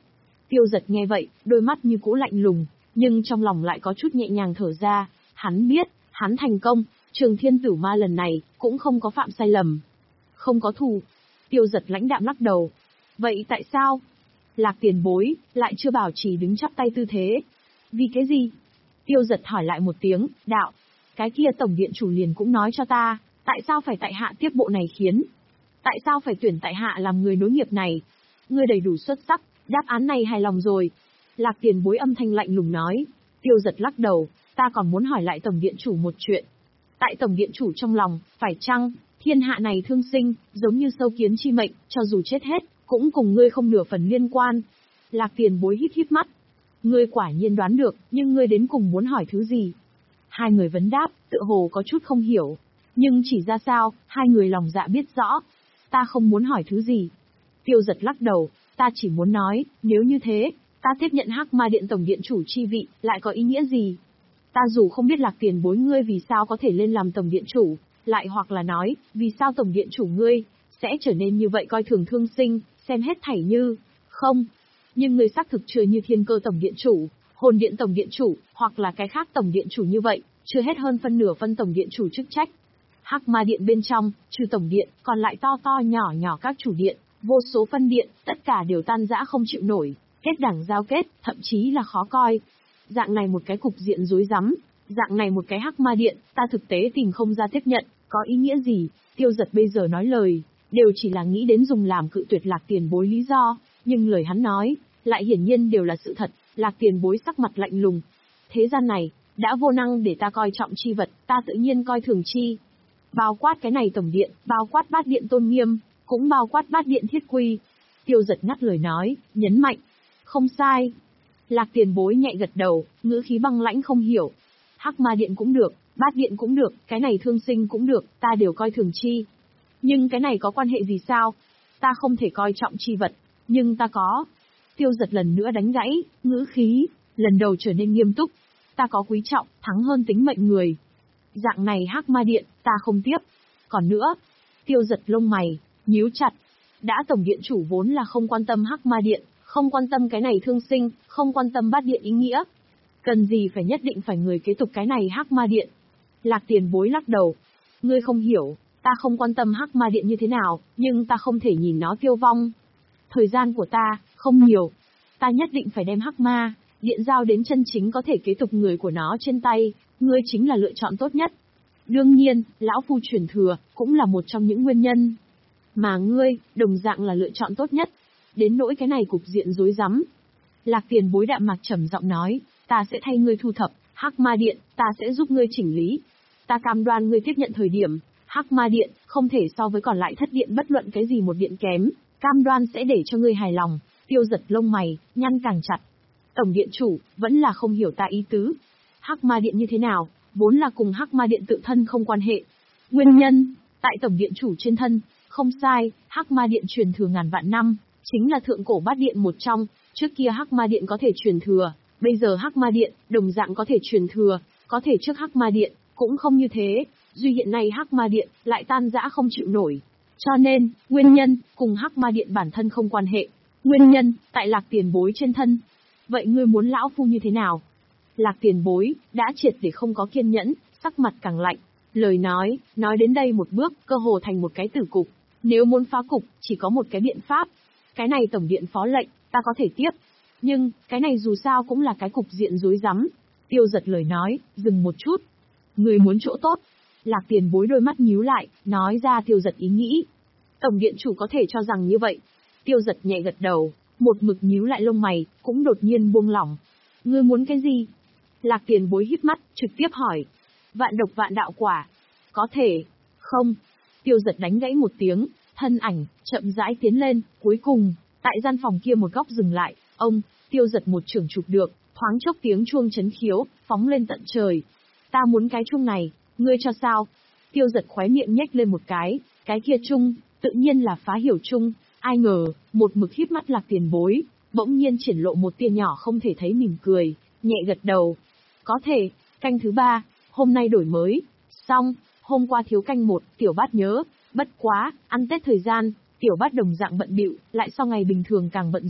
Tiêu Giật nghe vậy, đôi mắt như cũ lạnh lùng, nhưng trong lòng lại có chút nhẹ nhàng thở ra, hắn biết, hắn thành công, Trường Thiên Tử Ma lần này, cũng không có phạm sai lầm. Không có thù. Tiêu Giật lãnh đạm lắc đầu. Vậy tại sao? Lạc Tiền Bối, lại chưa bảo trì đứng chắp tay tư thế. Vì cái gì? Tiêu Giật hỏi lại một tiếng, đạo. Cái kia tổng điện chủ liền cũng nói cho ta, tại sao phải tại hạ tiếp bộ này khiến? Tại sao phải tuyển tại hạ làm người nối nghiệp này? Ngươi đầy đủ xuất sắc, đáp án này hài lòng rồi. Lạc Tiền Bối âm thanh lạnh lùng nói. Tiêu Giật lắc đầu, ta còn muốn hỏi lại tổng điện chủ một chuyện. Tại tổng điện chủ trong lòng, phải chăng, thiên hạ này thương sinh, giống như sâu kiến chi mệnh, cho dù chết hết, cũng cùng ngươi không nửa phần liên quan. Lạc Tiền Bối híp híp mắt. Ngươi quả nhiên đoán được, nhưng ngươi đến cùng muốn hỏi thứ gì? Hai người vấn đáp, tựa hồ có chút không hiểu. Nhưng chỉ ra sao, hai người lòng dạ biết rõ. Ta không muốn hỏi thứ gì. Tiêu Giật lắc đầu, ta chỉ muốn nói, nếu như thế, ta tiếp nhận Hắc Ma Điện tổng điện chủ chi vị, lại có ý nghĩa gì? Ta dù không biết Lạc Tiền Bối ngươi vì sao có thể lên làm tổng điện chủ, lại hoặc là nói, vì sao tổng điện chủ ngươi sẽ trở nên như vậy coi thường thương sinh, xem hết thảy như không. Nhưng ngươi xác thực chưa như Thiên Cơ tổng điện chủ, Hồn Điện tổng điện chủ, hoặc là cái khác tổng điện chủ như vậy, chưa hết hơn phân nửa phân tổng điện chủ chức trách. Hắc Ma Điện bên trong, trừ tổng điện, còn lại to to nhỏ nhỏ các chủ điện, vô số phân điện, tất cả đều tan rã không chịu nổi, kết đảng giao kết, thậm chí là khó coi. Dạng này một cái cục diện rối rắm, dạng này một cái Hắc Ma Điện, ta thực tế tìm không ra tiếp nhận, có ý nghĩa gì? Tiêu Giật bây giờ nói lời, đều chỉ là nghĩ đến dùng làm cự tuyệt Lạc Tiền Bối lý do, nhưng lời hắn nói, lại hiển nhiên đều là sự thật. Lạc Tiền Bối sắc mặt lạnh lùng. Thế gian này, đã vô năng để ta coi trọng chi vật, ta tự nhiên coi thường chi. Bao quát cái này tổng điện, bao quát bát điện tôn nghiêm, cũng bao quát bát điện thiết quy. Tiêu Giật ngắt lời nói, nhấn mạnh. Không sai. Lạc Tiền Bối nhẹ gật đầu, ngữ khí băng lãnh không hiểu. Hắc Ma Điện cũng được, bát điện cũng được, cái này thương sinh cũng được, ta đều coi thường chi. Nhưng cái này có quan hệ gì sao? Ta không thể coi trọng chi vật, nhưng ta có. Tiêu Giật lần nữa đánh gãy, ngữ khí, lần đầu trở nên nghiêm túc. Ta có quý trọng, thắng hơn tính mệnh người. Dạng này Hắc Ma Điện, ta không tiếp. Còn nữa, Tiêu Giật lông mày, nhíu chặt. Đã tổng điện chủ vốn là không quan tâm Hắc Ma Điện, không quan tâm cái này thương sinh, không quan tâm bát điện ý nghĩa. Cần gì phải nhất định phải người kế tục cái này Hắc Ma Điện? Lạc Tiền Bối lắc đầu. Ngươi không hiểu, ta không quan tâm Hắc Ma Điện như thế nào, nhưng ta không thể nhìn nó tiêu vong. Thời gian của ta, không nhiều. Ta nhất định phải đem Hắc Ma Điện giao đến chân chính có thể kế tục người của nó trên tay, ngươi chính là lựa chọn tốt nhất. Đương nhiên, lão phu truyền thừa, cũng là một trong những nguyên nhân. Mà ngươi, đồng dạng là lựa chọn tốt nhất. Đến nỗi cái này cục diện rối rắm. Lạc Tiền Bối đạm mạc trầm giọng nói, ta sẽ thay ngươi thu thập, Hắc Ma Điện, ta sẽ giúp ngươi chỉnh lý. Ta cam đoan ngươi tiếp nhận thời điểm, Hắc Ma Điện, không thể so với còn lại thất điện bất luận cái gì một điện kém, cam đoan sẽ để cho ngươi hài lòng. Tiêu Giật lông mày, nhăn càng chặt. Tổng điện chủ, vẫn là không hiểu ta ý tứ. Hắc Ma Điện như thế nào, vốn là cùng Hắc Ma Điện tự thân không quan hệ. Nguyên nhân, tại tổng điện chủ trên thân, không sai, Hắc Ma Điện truyền thừa ngàn vạn năm, chính là thượng cổ bát điện một trong, trước kia Hắc Ma Điện có thể truyền thừa, bây giờ Hắc Ma Điện, đồng dạng có thể truyền thừa, có thể trước Hắc Ma Điện, cũng không như thế, duy hiện nay Hắc Ma Điện, lại tan rã không chịu nổi. Cho nên, nguyên nhân, cùng Hắc Ma Điện bản thân không quan hệ. Nguyên nhân, tại Lạc Tiền Bối trên thân. Vậy ngươi muốn lão phu như thế nào? Lạc Tiền Bối, đã triệt để không có kiên nhẫn, sắc mặt càng lạnh. Lời nói, nói đến đây một bước, cơ hồ thành một cái tử cục. Nếu muốn phá cục, chỉ có một cái biện pháp. Cái này tổng điện phó lệnh, ta có thể tiếp. Nhưng, cái này dù sao cũng là cái cục diện rối rắm. Tiêu Giật lời nói, dừng một chút. Người muốn chỗ tốt. Lạc Tiền Bối đôi mắt nhíu lại, nói ra Tiêu Giật ý nghĩ. Tổng điện chủ có thể cho rằng như vậy. Tiêu Giật nhẹ gật đầu, một mực nhíu lại lông mày, cũng đột nhiên buông lỏng. Ngươi muốn cái gì? Lạc Tiền Bối híp mắt, trực tiếp hỏi. Vạn độc vạn đạo quả. Có thể. Không. Tiêu Giật đánh gãy một tiếng, thân ảnh, chậm rãi tiến lên, cuối cùng, tại gian phòng kia một góc dừng lại, ông, Tiêu Giật một trường chụp được, thoáng chốc tiếng chuông chấn khiếu, phóng lên tận trời. Ta muốn cái chuông này, ngươi cho sao? Tiêu Giật khóe miệng nhếch lên một cái, cái kia chuông, tự nhiên là Phá Hiểu chuông. Ai ngờ, một mực híp mắt Lạc Tiền Bối, bỗng nhiên triển lộ một tia nhỏ không thể thấy mỉm cười, nhẹ gật đầu. Có thể, canh thứ ba, hôm nay đổi mới. Xong, hôm qua thiếu canh một, Tiểu Bát nhớ, bất quá, ăn Tết thời gian, Tiểu Bát đồng dạng bận bịu, lại so ngày bình thường càng bận rộn,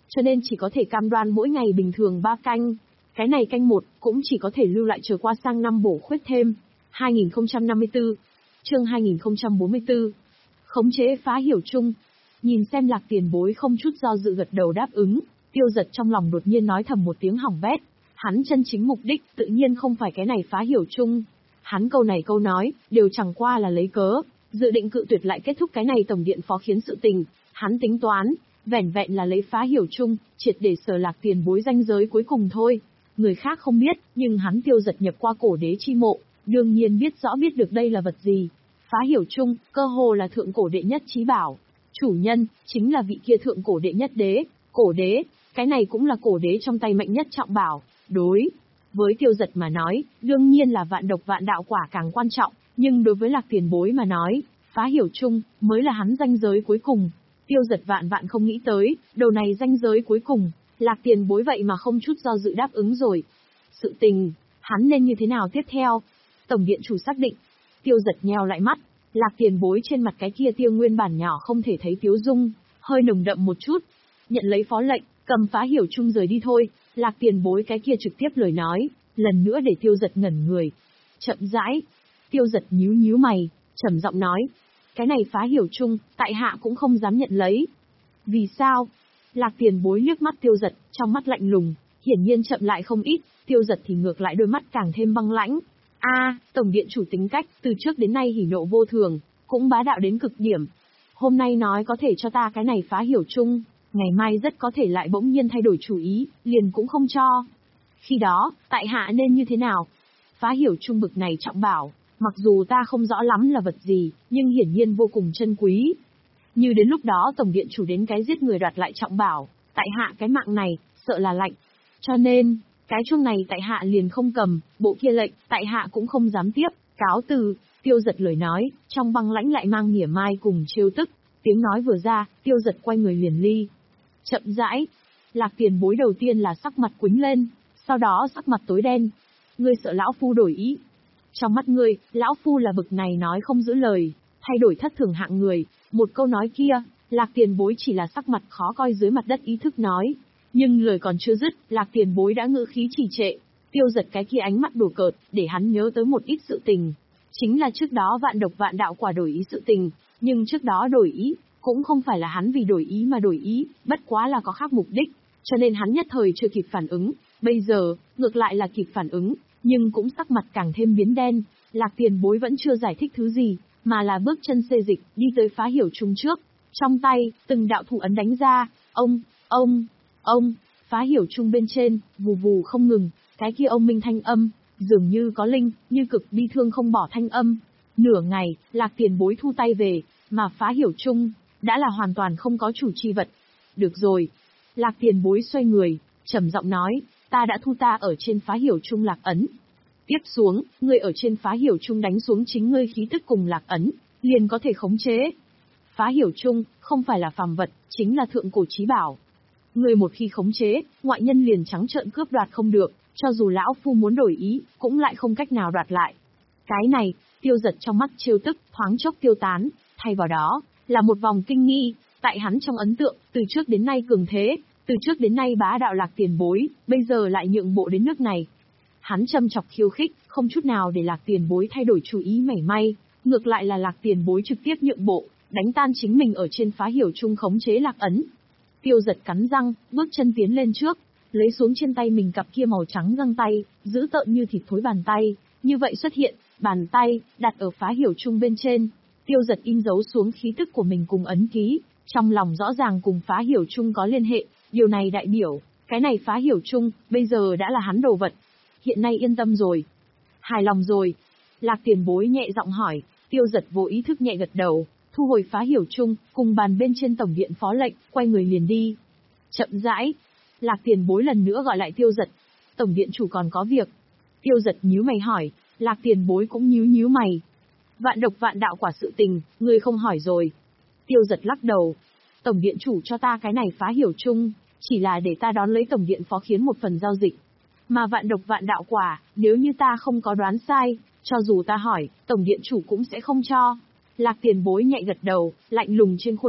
cho nên chỉ có thể cam đoan mỗi ngày bình thường ba canh. Cái này canh một, cũng chỉ có thể lưu lại chờ qua sang năm bổ khuyết thêm. hai nghìn không trăm năm mươi tư, chương hai nghìn không trăm bốn mươi tư. Khống chế Phá Hiểu Chung. Nhìn xem Lạc Tiền Bối không chút do dự gật đầu đáp ứng, Tiêu Giật trong lòng đột nhiên nói thầm một tiếng hỏng bét. Hắn chân chính mục đích tự nhiên không phải cái này Phá Hiểu Chung. Hắn câu này câu nói, đều chẳng qua là lấy cớ, dự định cự tuyệt lại kết thúc cái này tổng điện phó khiến sự tình. Hắn tính toán, vẻn vẹn là lấy Phá Hiểu Chung, triệt để sờ Lạc Tiền Bối ranh giới cuối cùng thôi. Người khác không biết, nhưng hắn Tiêu Giật nhập qua cổ đế chi mộ, đương nhiên biết rõ biết được đây là vật gì. Phá Hiểu Chung, cơ hồ là thượng cổ đệ nhất chí bảo. Chủ nhân, chính là vị kia thượng cổ đệ nhất đế, cổ đế, cái này cũng là cổ đế trong tay mạnh nhất trọng bảo. Đối với Tiêu Giật mà nói, đương nhiên là vạn độc vạn đạo quả càng quan trọng, nhưng đối với Lạc Tiền Bối mà nói, Phá Hiểu Chung mới là hắn ranh giới cuối cùng. Tiêu Giật vạn vạn không nghĩ tới, đầu này ranh giới cuối cùng, Lạc Tiền Bối vậy mà không chút do dự đáp ứng rồi. Sự tình, hắn nên như thế nào tiếp theo? Tổng điện chủ xác định. Tiêu Giật nheo lại mắt, Lạc Tiền Bối trên mặt cái kia tia nguyên bản nhỏ không thể thấy tiếu dung, hơi nồng đậm một chút. Nhận lấy phó lệnh, cầm Phá Hiểu Chung rời đi thôi. Lạc Tiền Bối cái kia trực tiếp lời nói, lần nữa để Tiêu Giật ngẩn người. Chậm rãi. Tiêu Giật nhíu nhíu mày, trầm giọng nói. Cái này Phá Hiểu Chung, tại hạ cũng không dám nhận lấy. Vì sao? Lạc Tiền Bối liếc mắt Tiêu Giật, trong mắt lạnh lùng, hiển nhiên chậm lại không ít. Tiêu Giật thì ngược lại đôi mắt càng thêm băng lãnh. A, à, tổng điện chủ tính cách, từ trước đến nay hỉ nộ vô thường, cũng bá đạo đến cực điểm. Hôm nay nói có thể cho ta cái này Phá Hiểu Chung, ngày mai rất có thể lại bỗng nhiên thay đổi chủ ý, liền cũng không cho. Khi đó, tại hạ nên như thế nào? Phá Hiểu Chung bực này trọng bảo, mặc dù ta không rõ lắm là vật gì, nhưng hiển nhiên vô cùng chân quý. Như đến lúc đó tổng điện chủ đến cái giết người đoạt lại trọng bảo, tại hạ cái mạng này, sợ là lạnh. Cho nên, cái chuông này tại hạ liền không cầm, bộ kia lệnh, tại hạ cũng không dám tiếp, cáo từ. Tiêu Giật lời nói, trong băng lãnh lại mang mỉa mai cùng trêu tức, tiếng nói vừa ra, Tiêu Giật quay người liền ly. Chậm rãi, Lạc Tiền Bối đầu tiên là sắc mặt quĩnh lên, sau đó sắc mặt tối đen. Ngươi sợ lão phu đổi ý? Trong mắt ngươi, lão phu là bực này nói không giữ lời, thay đổi thất thường hạng người. Một câu nói kia, Lạc Tiền Bối chỉ là sắc mặt khó coi dưới mặt đất ý thức nói. Nhưng lời còn chưa dứt, Lạc Tiền Bối đã ngữ khí trì trệ. Tiêu Giật cái kia ánh mắt đùa cợt, để hắn nhớ tới một ít sự tình. Chính là trước đó vạn độc vạn đạo quả đổi ý sự tình, nhưng trước đó đổi ý, cũng không phải là hắn vì đổi ý mà đổi ý, bất quá là có khác mục đích, cho nên hắn nhất thời chưa kịp phản ứng. Bây giờ, ngược lại là kịp phản ứng, nhưng cũng sắc mặt càng thêm biến đen. Lạc Tiền Bối vẫn chưa giải thích thứ gì, mà là bước chân xê dịch, đi tới Phá Hiểu Chung trước. Trong tay, từng đạo thủ ấn đánh ra, ông, ông, ông, Phá Hiểu Chung bên trên, vù vù không ngừng, cái kia ông minh thanh âm, dường như có linh, như cực bi thương không bỏ thanh âm. Nửa ngày, Lạc Tiền Bối thu tay về, mà Phá Hiểu Chung đã là hoàn toàn không có chủ chi vật. Được rồi. Lạc Tiền Bối xoay người, trầm giọng nói, ta đã thu ta ở trên Phá Hiểu Chung lạc ấn. Tiếp xuống, ngươi ở trên Phá Hiểu Chung đánh xuống chính ngươi khí tức cùng lạc ấn, liền có thể khống chế. Phá Hiểu Chung, không phải là phàm vật, chính là thượng cổ chí bảo. Ngươi một khi khống chế, ngoại nhân liền trắng trợn cướp đoạt không được, cho dù lão phu muốn đổi ý, cũng lại không cách nào đoạt lại. Cái này, Tiêu Giật trong mắt trêu tức, thoáng chốc tiêu tán, thay vào đó, là một vòng kinh nghi. Tại hắn trong ấn tượng, từ trước đến nay cường thế, từ trước đến nay bá đạo Lạc Tiền Bối, bây giờ lại nhượng bộ đến nước này. Hắn châm chọc khiêu khích, không chút nào để Lạc Tiền Bối thay đổi chủ ý mảy may, ngược lại là Lạc Tiền Bối trực tiếp nhượng bộ, đánh tan chính mình ở trên Phá Hiểu Chung khống chế lạc ấn. Tiêu Giật cắn răng, bước chân tiến lên trước, lấy xuống trên tay mình cặp kia màu trắng găng tay, giữ tợn như thịt thối bàn tay, như vậy xuất hiện, bàn tay, đặt ở Phá Hiểu Chung bên trên. Tiêu Giật in dấu xuống khí tức của mình cùng ấn ký, trong lòng rõ ràng cùng Phá Hiểu Chung có liên hệ, điều này đại biểu, cái này Phá Hiểu Chung, bây giờ đã là hắn đồ vật. Hiện nay yên tâm rồi. Hài lòng rồi. Lạc Tiền Bối nhẹ giọng hỏi, Tiêu Giật vô ý thức nhẹ gật đầu, thu hồi Phá Hiểu Chung, cùng bàn bên trên tổng điện phó lệnh, quay người liền đi. Chậm rãi. Lạc Tiền Bối lần nữa gọi lại Tiêu Giật. Tổng điện chủ còn có việc. Tiêu Giật nhíu mày hỏi, Lạc Tiền Bối cũng nhíu nhíu mày. Vạn độc vạn đạo quả sự tình, ngươi không hỏi rồi. Tiêu Giật lắc đầu. Tổng điện chủ cho ta cái này Phá Hiểu Chung, chỉ là để ta đón lấy tổng điện phó khiến một phần giao dịch. Mà vạn độc vạn đạo quả, nếu như ta không có đoán sai, cho dù ta hỏi, tổng điện chủ cũng sẽ không cho. Lạc Tiền Bối nhẹ gật đầu, lạnh lùng trên khuôn mặt,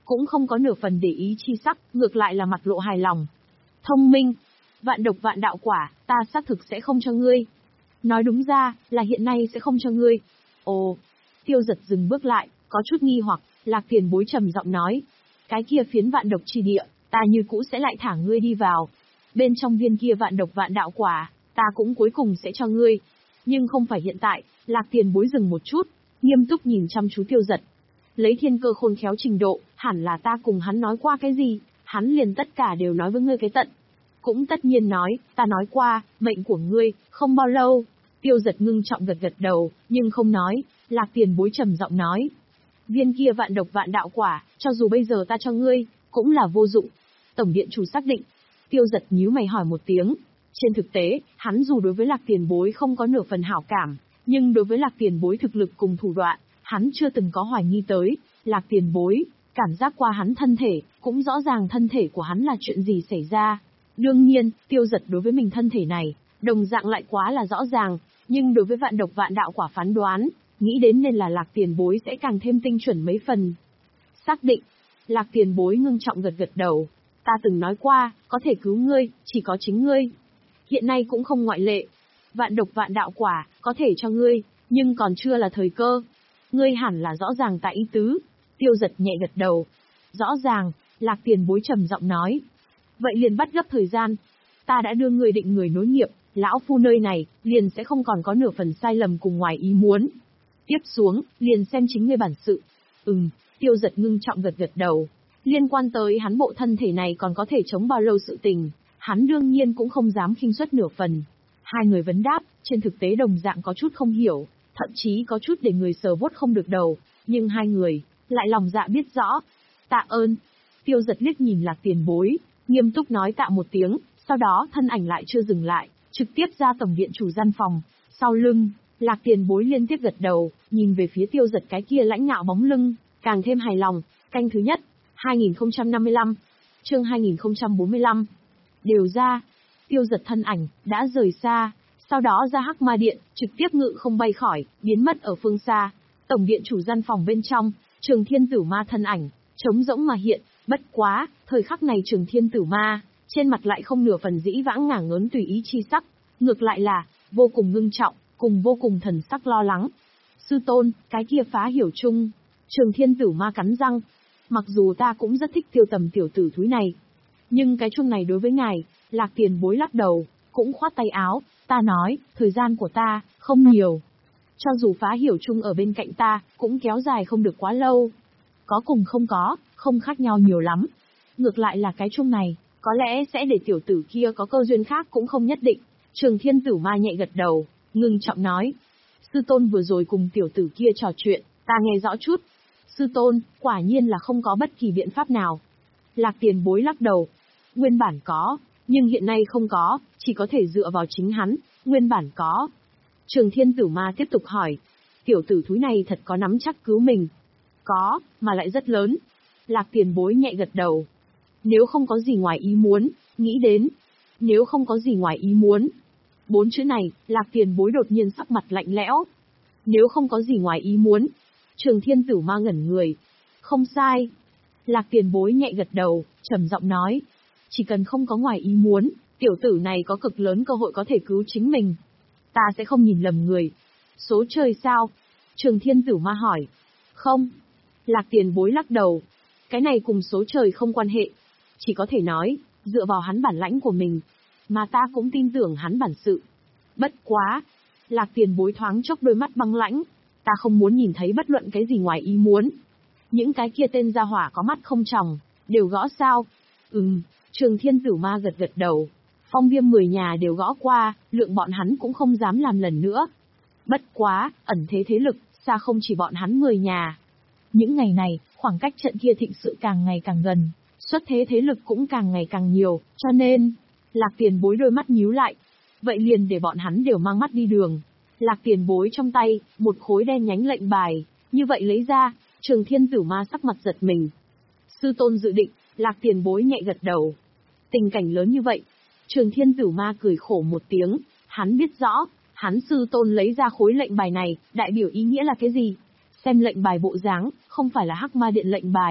cũng không có nửa phần để ý chi sắc, ngược lại là mặt lộ hài lòng. Thông minh, vạn độc vạn đạo quả, ta xác thực sẽ không cho ngươi. Nói đúng ra, là hiện nay sẽ không cho ngươi. Ồ, Tiêu Giật dừng bước lại, có chút nghi hoặc, Lạc Tiền Bối trầm giọng nói. Cái kia phiến vạn độc chi địa, ta như cũ sẽ lại thả ngươi đi vào. Bên trong viên kia vạn độc vạn đạo quả, ta cũng cuối cùng sẽ cho ngươi. Nhưng không phải hiện tại. Lạc Tiền Bối dừng một chút, nghiêm túc nhìn chăm chú Tiêu Giật. Lấy thiên cơ khôn khéo trình độ, hẳn là ta cùng hắn nói qua cái gì, hắn liền tất cả đều nói với ngươi cái tận. Cũng tất nhiên nói, ta nói qua, mệnh của ngươi, không bao lâu. Tiêu Giật ngưng trọng gật gật đầu, nhưng không nói. Lạc Tiền Bối trầm giọng nói. Viên kia vạn độc vạn đạo quả, cho dù bây giờ ta cho ngươi, cũng là vô dụng. Tổng điện chủ xác định. Tiêu Giật nhíu mày hỏi một tiếng. Trên thực tế, hắn dù đối với Lạc Tiền Bối không có nửa phần hảo cảm, nhưng đối với Lạc Tiền Bối thực lực cùng thủ đoạn, hắn chưa từng có hoài nghi tới. Lạc Tiền Bối, cảm giác qua hắn thân thể, cũng rõ ràng thân thể của hắn là chuyện gì xảy ra. Đương nhiên, Tiêu Giật đối với mình thân thể này, đồng dạng lại quá là rõ ràng, nhưng đối với vạn độc vạn đạo quả phán đoán, nghĩ đến nên là Lạc Tiền Bối sẽ càng thêm tinh chuẩn mấy phần. Xác định, Lạc Tiền Bối ngưng trọng gật gật đầu. Ta từng nói qua, có thể cứu ngươi, chỉ có chính ngươi. Hiện nay cũng không ngoại lệ. Vạn độc vạn đạo quả, có thể cho ngươi, nhưng còn chưa là thời cơ. Ngươi hẳn là rõ ràng tại ý tứ. Tiêu Giật nhẹ gật đầu. Rõ ràng, Lạc Tiền Bối trầm giọng nói. Vậy liền bắt gấp thời gian. Ta đã đưa ngươi định người nối nghiệp, lão phu nơi này, liền sẽ không còn có nửa phần sai lầm cùng ngoài ý muốn. Tiếp xuống, liền xem chính ngươi bản sự. Ừm, Tiêu Giật ngưng trọng gật gật đầu. Liên quan tới hắn bộ thân thể này còn có thể chống bao lâu sự tình, hắn đương nhiên cũng không dám khinh suất nửa phần. Hai người vấn đáp, trên thực tế đồng dạng có chút không hiểu, thậm chí có chút để người sờ vuốt không được đầu, nhưng hai người, lại lòng dạ biết rõ. Tạ ơn. Tiêu Giật liếc nhìn Lạc Tiền Bối, nghiêm túc nói tạ một tiếng, sau đó thân ảnh lại chưa dừng lại, trực tiếp ra tổng điện chủ gian phòng. Sau lưng, Lạc Tiền Bối liên tiếp gật đầu, nhìn về phía Tiêu Giật cái kia lãnh ngạo bóng lưng, càng thêm hài lòng. Canh thứ nhất, hai nghìn không trăm năm mươi lăm, chương hai nghìn không trăm bốn mươi lăm. Đều ra, Tiêu Giật thân ảnh, đã rời xa, sau đó ra Hắc Ma Điện, trực tiếp ngự không bay khỏi, biến mất ở phương xa. Tổng điện chủ gian phòng bên trong, Trường Thiên Tử Ma thân ảnh, trống rỗng mà hiện, bất quá, thời khắc này Trường Thiên Tử Ma, trên mặt lại không nửa phần dĩ vãng ngả ngớn tùy ý chi sắc, ngược lại là, vô cùng ngưng trọng, cùng vô cùng thần sắc lo lắng. Sư tôn, cái kia phá hiểu chung. Trường Thiên Tử Ma cắn răng. Mặc dù ta cũng rất thích Tiêu Tầm tiểu tử thúi này, nhưng cái chung này đối với ngài, Lạc Tiền Bối lắc đầu, cũng khoát tay áo, ta nói, thời gian của ta, không nhiều. Cho dù phá hiểu chung ở bên cạnh ta, cũng kéo dài không được quá lâu. Có cùng không có, không khác nhau nhiều lắm. Ngược lại là cái chung này, có lẽ sẽ để tiểu tử kia có cơ duyên khác cũng không nhất định. Trường Thiên Tử Ma nhẹ gật đầu, ngưng trọng nói. Sư tôn vừa rồi cùng tiểu tử kia trò chuyện, ta nghe rõ chút. Sư tôn, quả nhiên là không có bất kỳ biện pháp nào. Lạc Tiền Bối lắc đầu. Nguyên bản có, nhưng hiện nay không có, chỉ có thể dựa vào chính hắn, nguyên bản có. Trường Thiên Tử Ma tiếp tục hỏi. Tiểu tử thúi này thật có nắm chắc cứu mình. Có, mà lại rất lớn. Lạc Tiền Bối nhẹ gật đầu. Nếu không có gì ngoài ý muốn, nghĩ đến. Nếu không có gì ngoài ý muốn. Bốn chữ này, Lạc Tiền Bối đột nhiên sắc mặt lạnh lẽo. Nếu không có gì ngoài ý muốn. Trường Thiên Tử Ma ngẩn người. Không sai. Lạc Tiền Bối nhẹ gật đầu, trầm giọng nói. Chỉ cần không có ngoài ý muốn, tiểu tử này có cực lớn cơ hội có thể cứu chính mình. Ta sẽ không nhìn lầm người. Số trời sao? Trường Thiên Tử Ma hỏi. Không. Lạc Tiền Bối lắc đầu. Cái này cùng số trời không quan hệ. Chỉ có thể nói, dựa vào hắn bản lãnh của mình. Mà ta cũng tin tưởng hắn bản sự. Bất quá. Lạc Tiền Bối thoáng chốc đôi mắt băng lãnh. Ta không muốn nhìn thấy bất luận cái gì ngoài ý muốn. Những cái kia tên gia hỏa có mắt không tròng, đều gõ sao? Ừm, Trường Thiên Tử Ma gật gật đầu. Phong Viêm mười nhà đều gõ qua, lượng bọn hắn cũng không dám làm lần nữa. Bất quá, ẩn thế thế lực, xa không chỉ bọn hắn mười nhà. Những ngày này, khoảng cách trận kia thịnh sự càng ngày càng gần, xuất thế thế lực cũng càng ngày càng nhiều, cho nên, Lạc Tiền Bối đôi mắt nhíu lại. Vậy liền để bọn hắn đều mang mắt đi đường. Lạc Tiền Bối trong tay, một khối đen nhánh lệnh bài, như vậy lấy ra, Trường Thiên Tử Ma sắc mặt giật mình. Sư tôn dự định, Lạc Tiền Bối nhẹ gật đầu. Tình cảnh lớn như vậy, Trường Thiên Tử Ma cười khổ một tiếng, hắn biết rõ, hắn sư tôn lấy ra khối lệnh bài này, đại biểu ý nghĩa là cái gì? Xem lệnh bài bộ dáng, không phải là Hắc Ma Điện lệnh bài.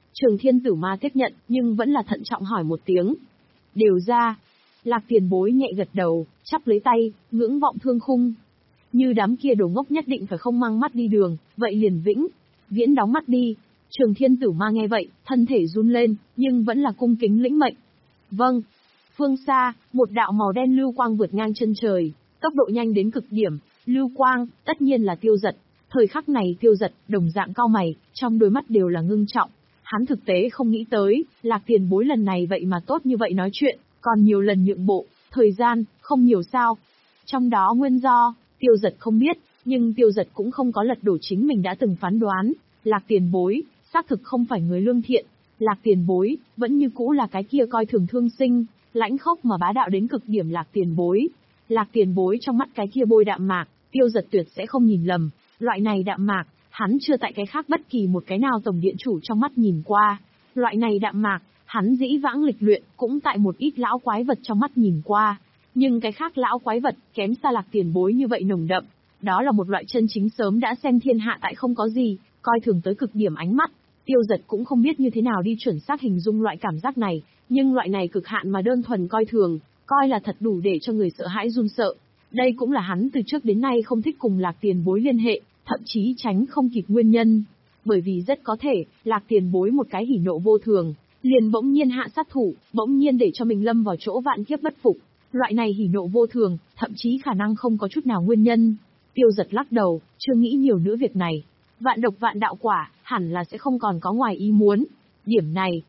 Trường Thiên Tử Ma tiếp nhận, nhưng vẫn là thận trọng hỏi một tiếng. Đều ra. Lạc Tiền Bối nhẹ gật đầu, chắp lấy tay, ngưỡng vọng thương khung. Như đám kia đồ ngốc nhất định phải không mang mắt đi đường, vậy liền vĩnh, viễn đóng mắt đi. Trường Thiên Tử Ma nghe vậy, thân thể run lên, nhưng vẫn là cung kính lĩnh mệnh. Vâng. Phương xa, một đạo màu đen lưu quang vượt ngang chân trời, tốc độ nhanh đến cực điểm, lưu quang, tất nhiên là Tiêu Dật. Thời khắc này Tiêu Dật, đồng dạng cau mày, trong đôi mắt đều là ngưng trọng. Hắn thực tế không nghĩ tới, Lạc Tiền Bối lần này vậy mà tốt như vậy nói chuyện, còn nhiều lần nhượng bộ, thời gian, không nhiều sao. Trong đó nguyên do, Tiêu Dật không biết, nhưng Tiêu Dật cũng không có lật đổ chính mình đã từng phán đoán. Lạc Tiền Bối, xác thực không phải người lương thiện. Lạc Tiền Bối, vẫn như cũ là cái kia coi thường thương sinh, lãnh khốc mà bá đạo đến cực điểm Lạc Tiền Bối. Lạc Tiền Bối trong mắt cái kia bôi đạm mạc, Tiêu Dật tuyệt sẽ không nhìn lầm. Loại này đạm mạc, hắn chưa tại cái khác bất kỳ một cái nào tổng điện chủ trong mắt nhìn qua. Loại này đạm mạc, hắn dĩ vãng lịch luyện, cũng tại một ít lão quái vật trong mắt nhìn qua. Nhưng cái khác lão quái vật, kém xa Lạc Tiền Bối như vậy nồng đậm. Đó là một loại chân chính sớm đã xem thiên hạ tại không có gì, coi thường tới cực điểm ánh mắt. Tiêu Dật cũng không biết như thế nào đi chuẩn xác hình dung loại cảm giác này, nhưng loại này cực hạn mà đơn thuần coi thường, coi là thật đủ để cho người sợ hãi run sợ. Đây cũng là hắn từ trước đến nay không thích cùng Lạc Tiền Bối liên hệ, thậm chí tránh không kịp nguyên nhân. Bởi vì rất có thể, Lạc Tiền Bối một cái hỉ nộ vô thường, liền bỗng nhiên hạ sát thủ, bỗng nhiên để cho mình lâm vào chỗ vạn kiếp bất phục. Loại này hỉ nộ vô thường, thậm chí khả năng không có chút nào nguyên nhân. Tiêu Dật lắc đầu, chưa nghĩ nhiều nữa việc này. Vạn độc vạn đạo quả, hẳn là sẽ không còn có ngoài ý muốn. Điểm này,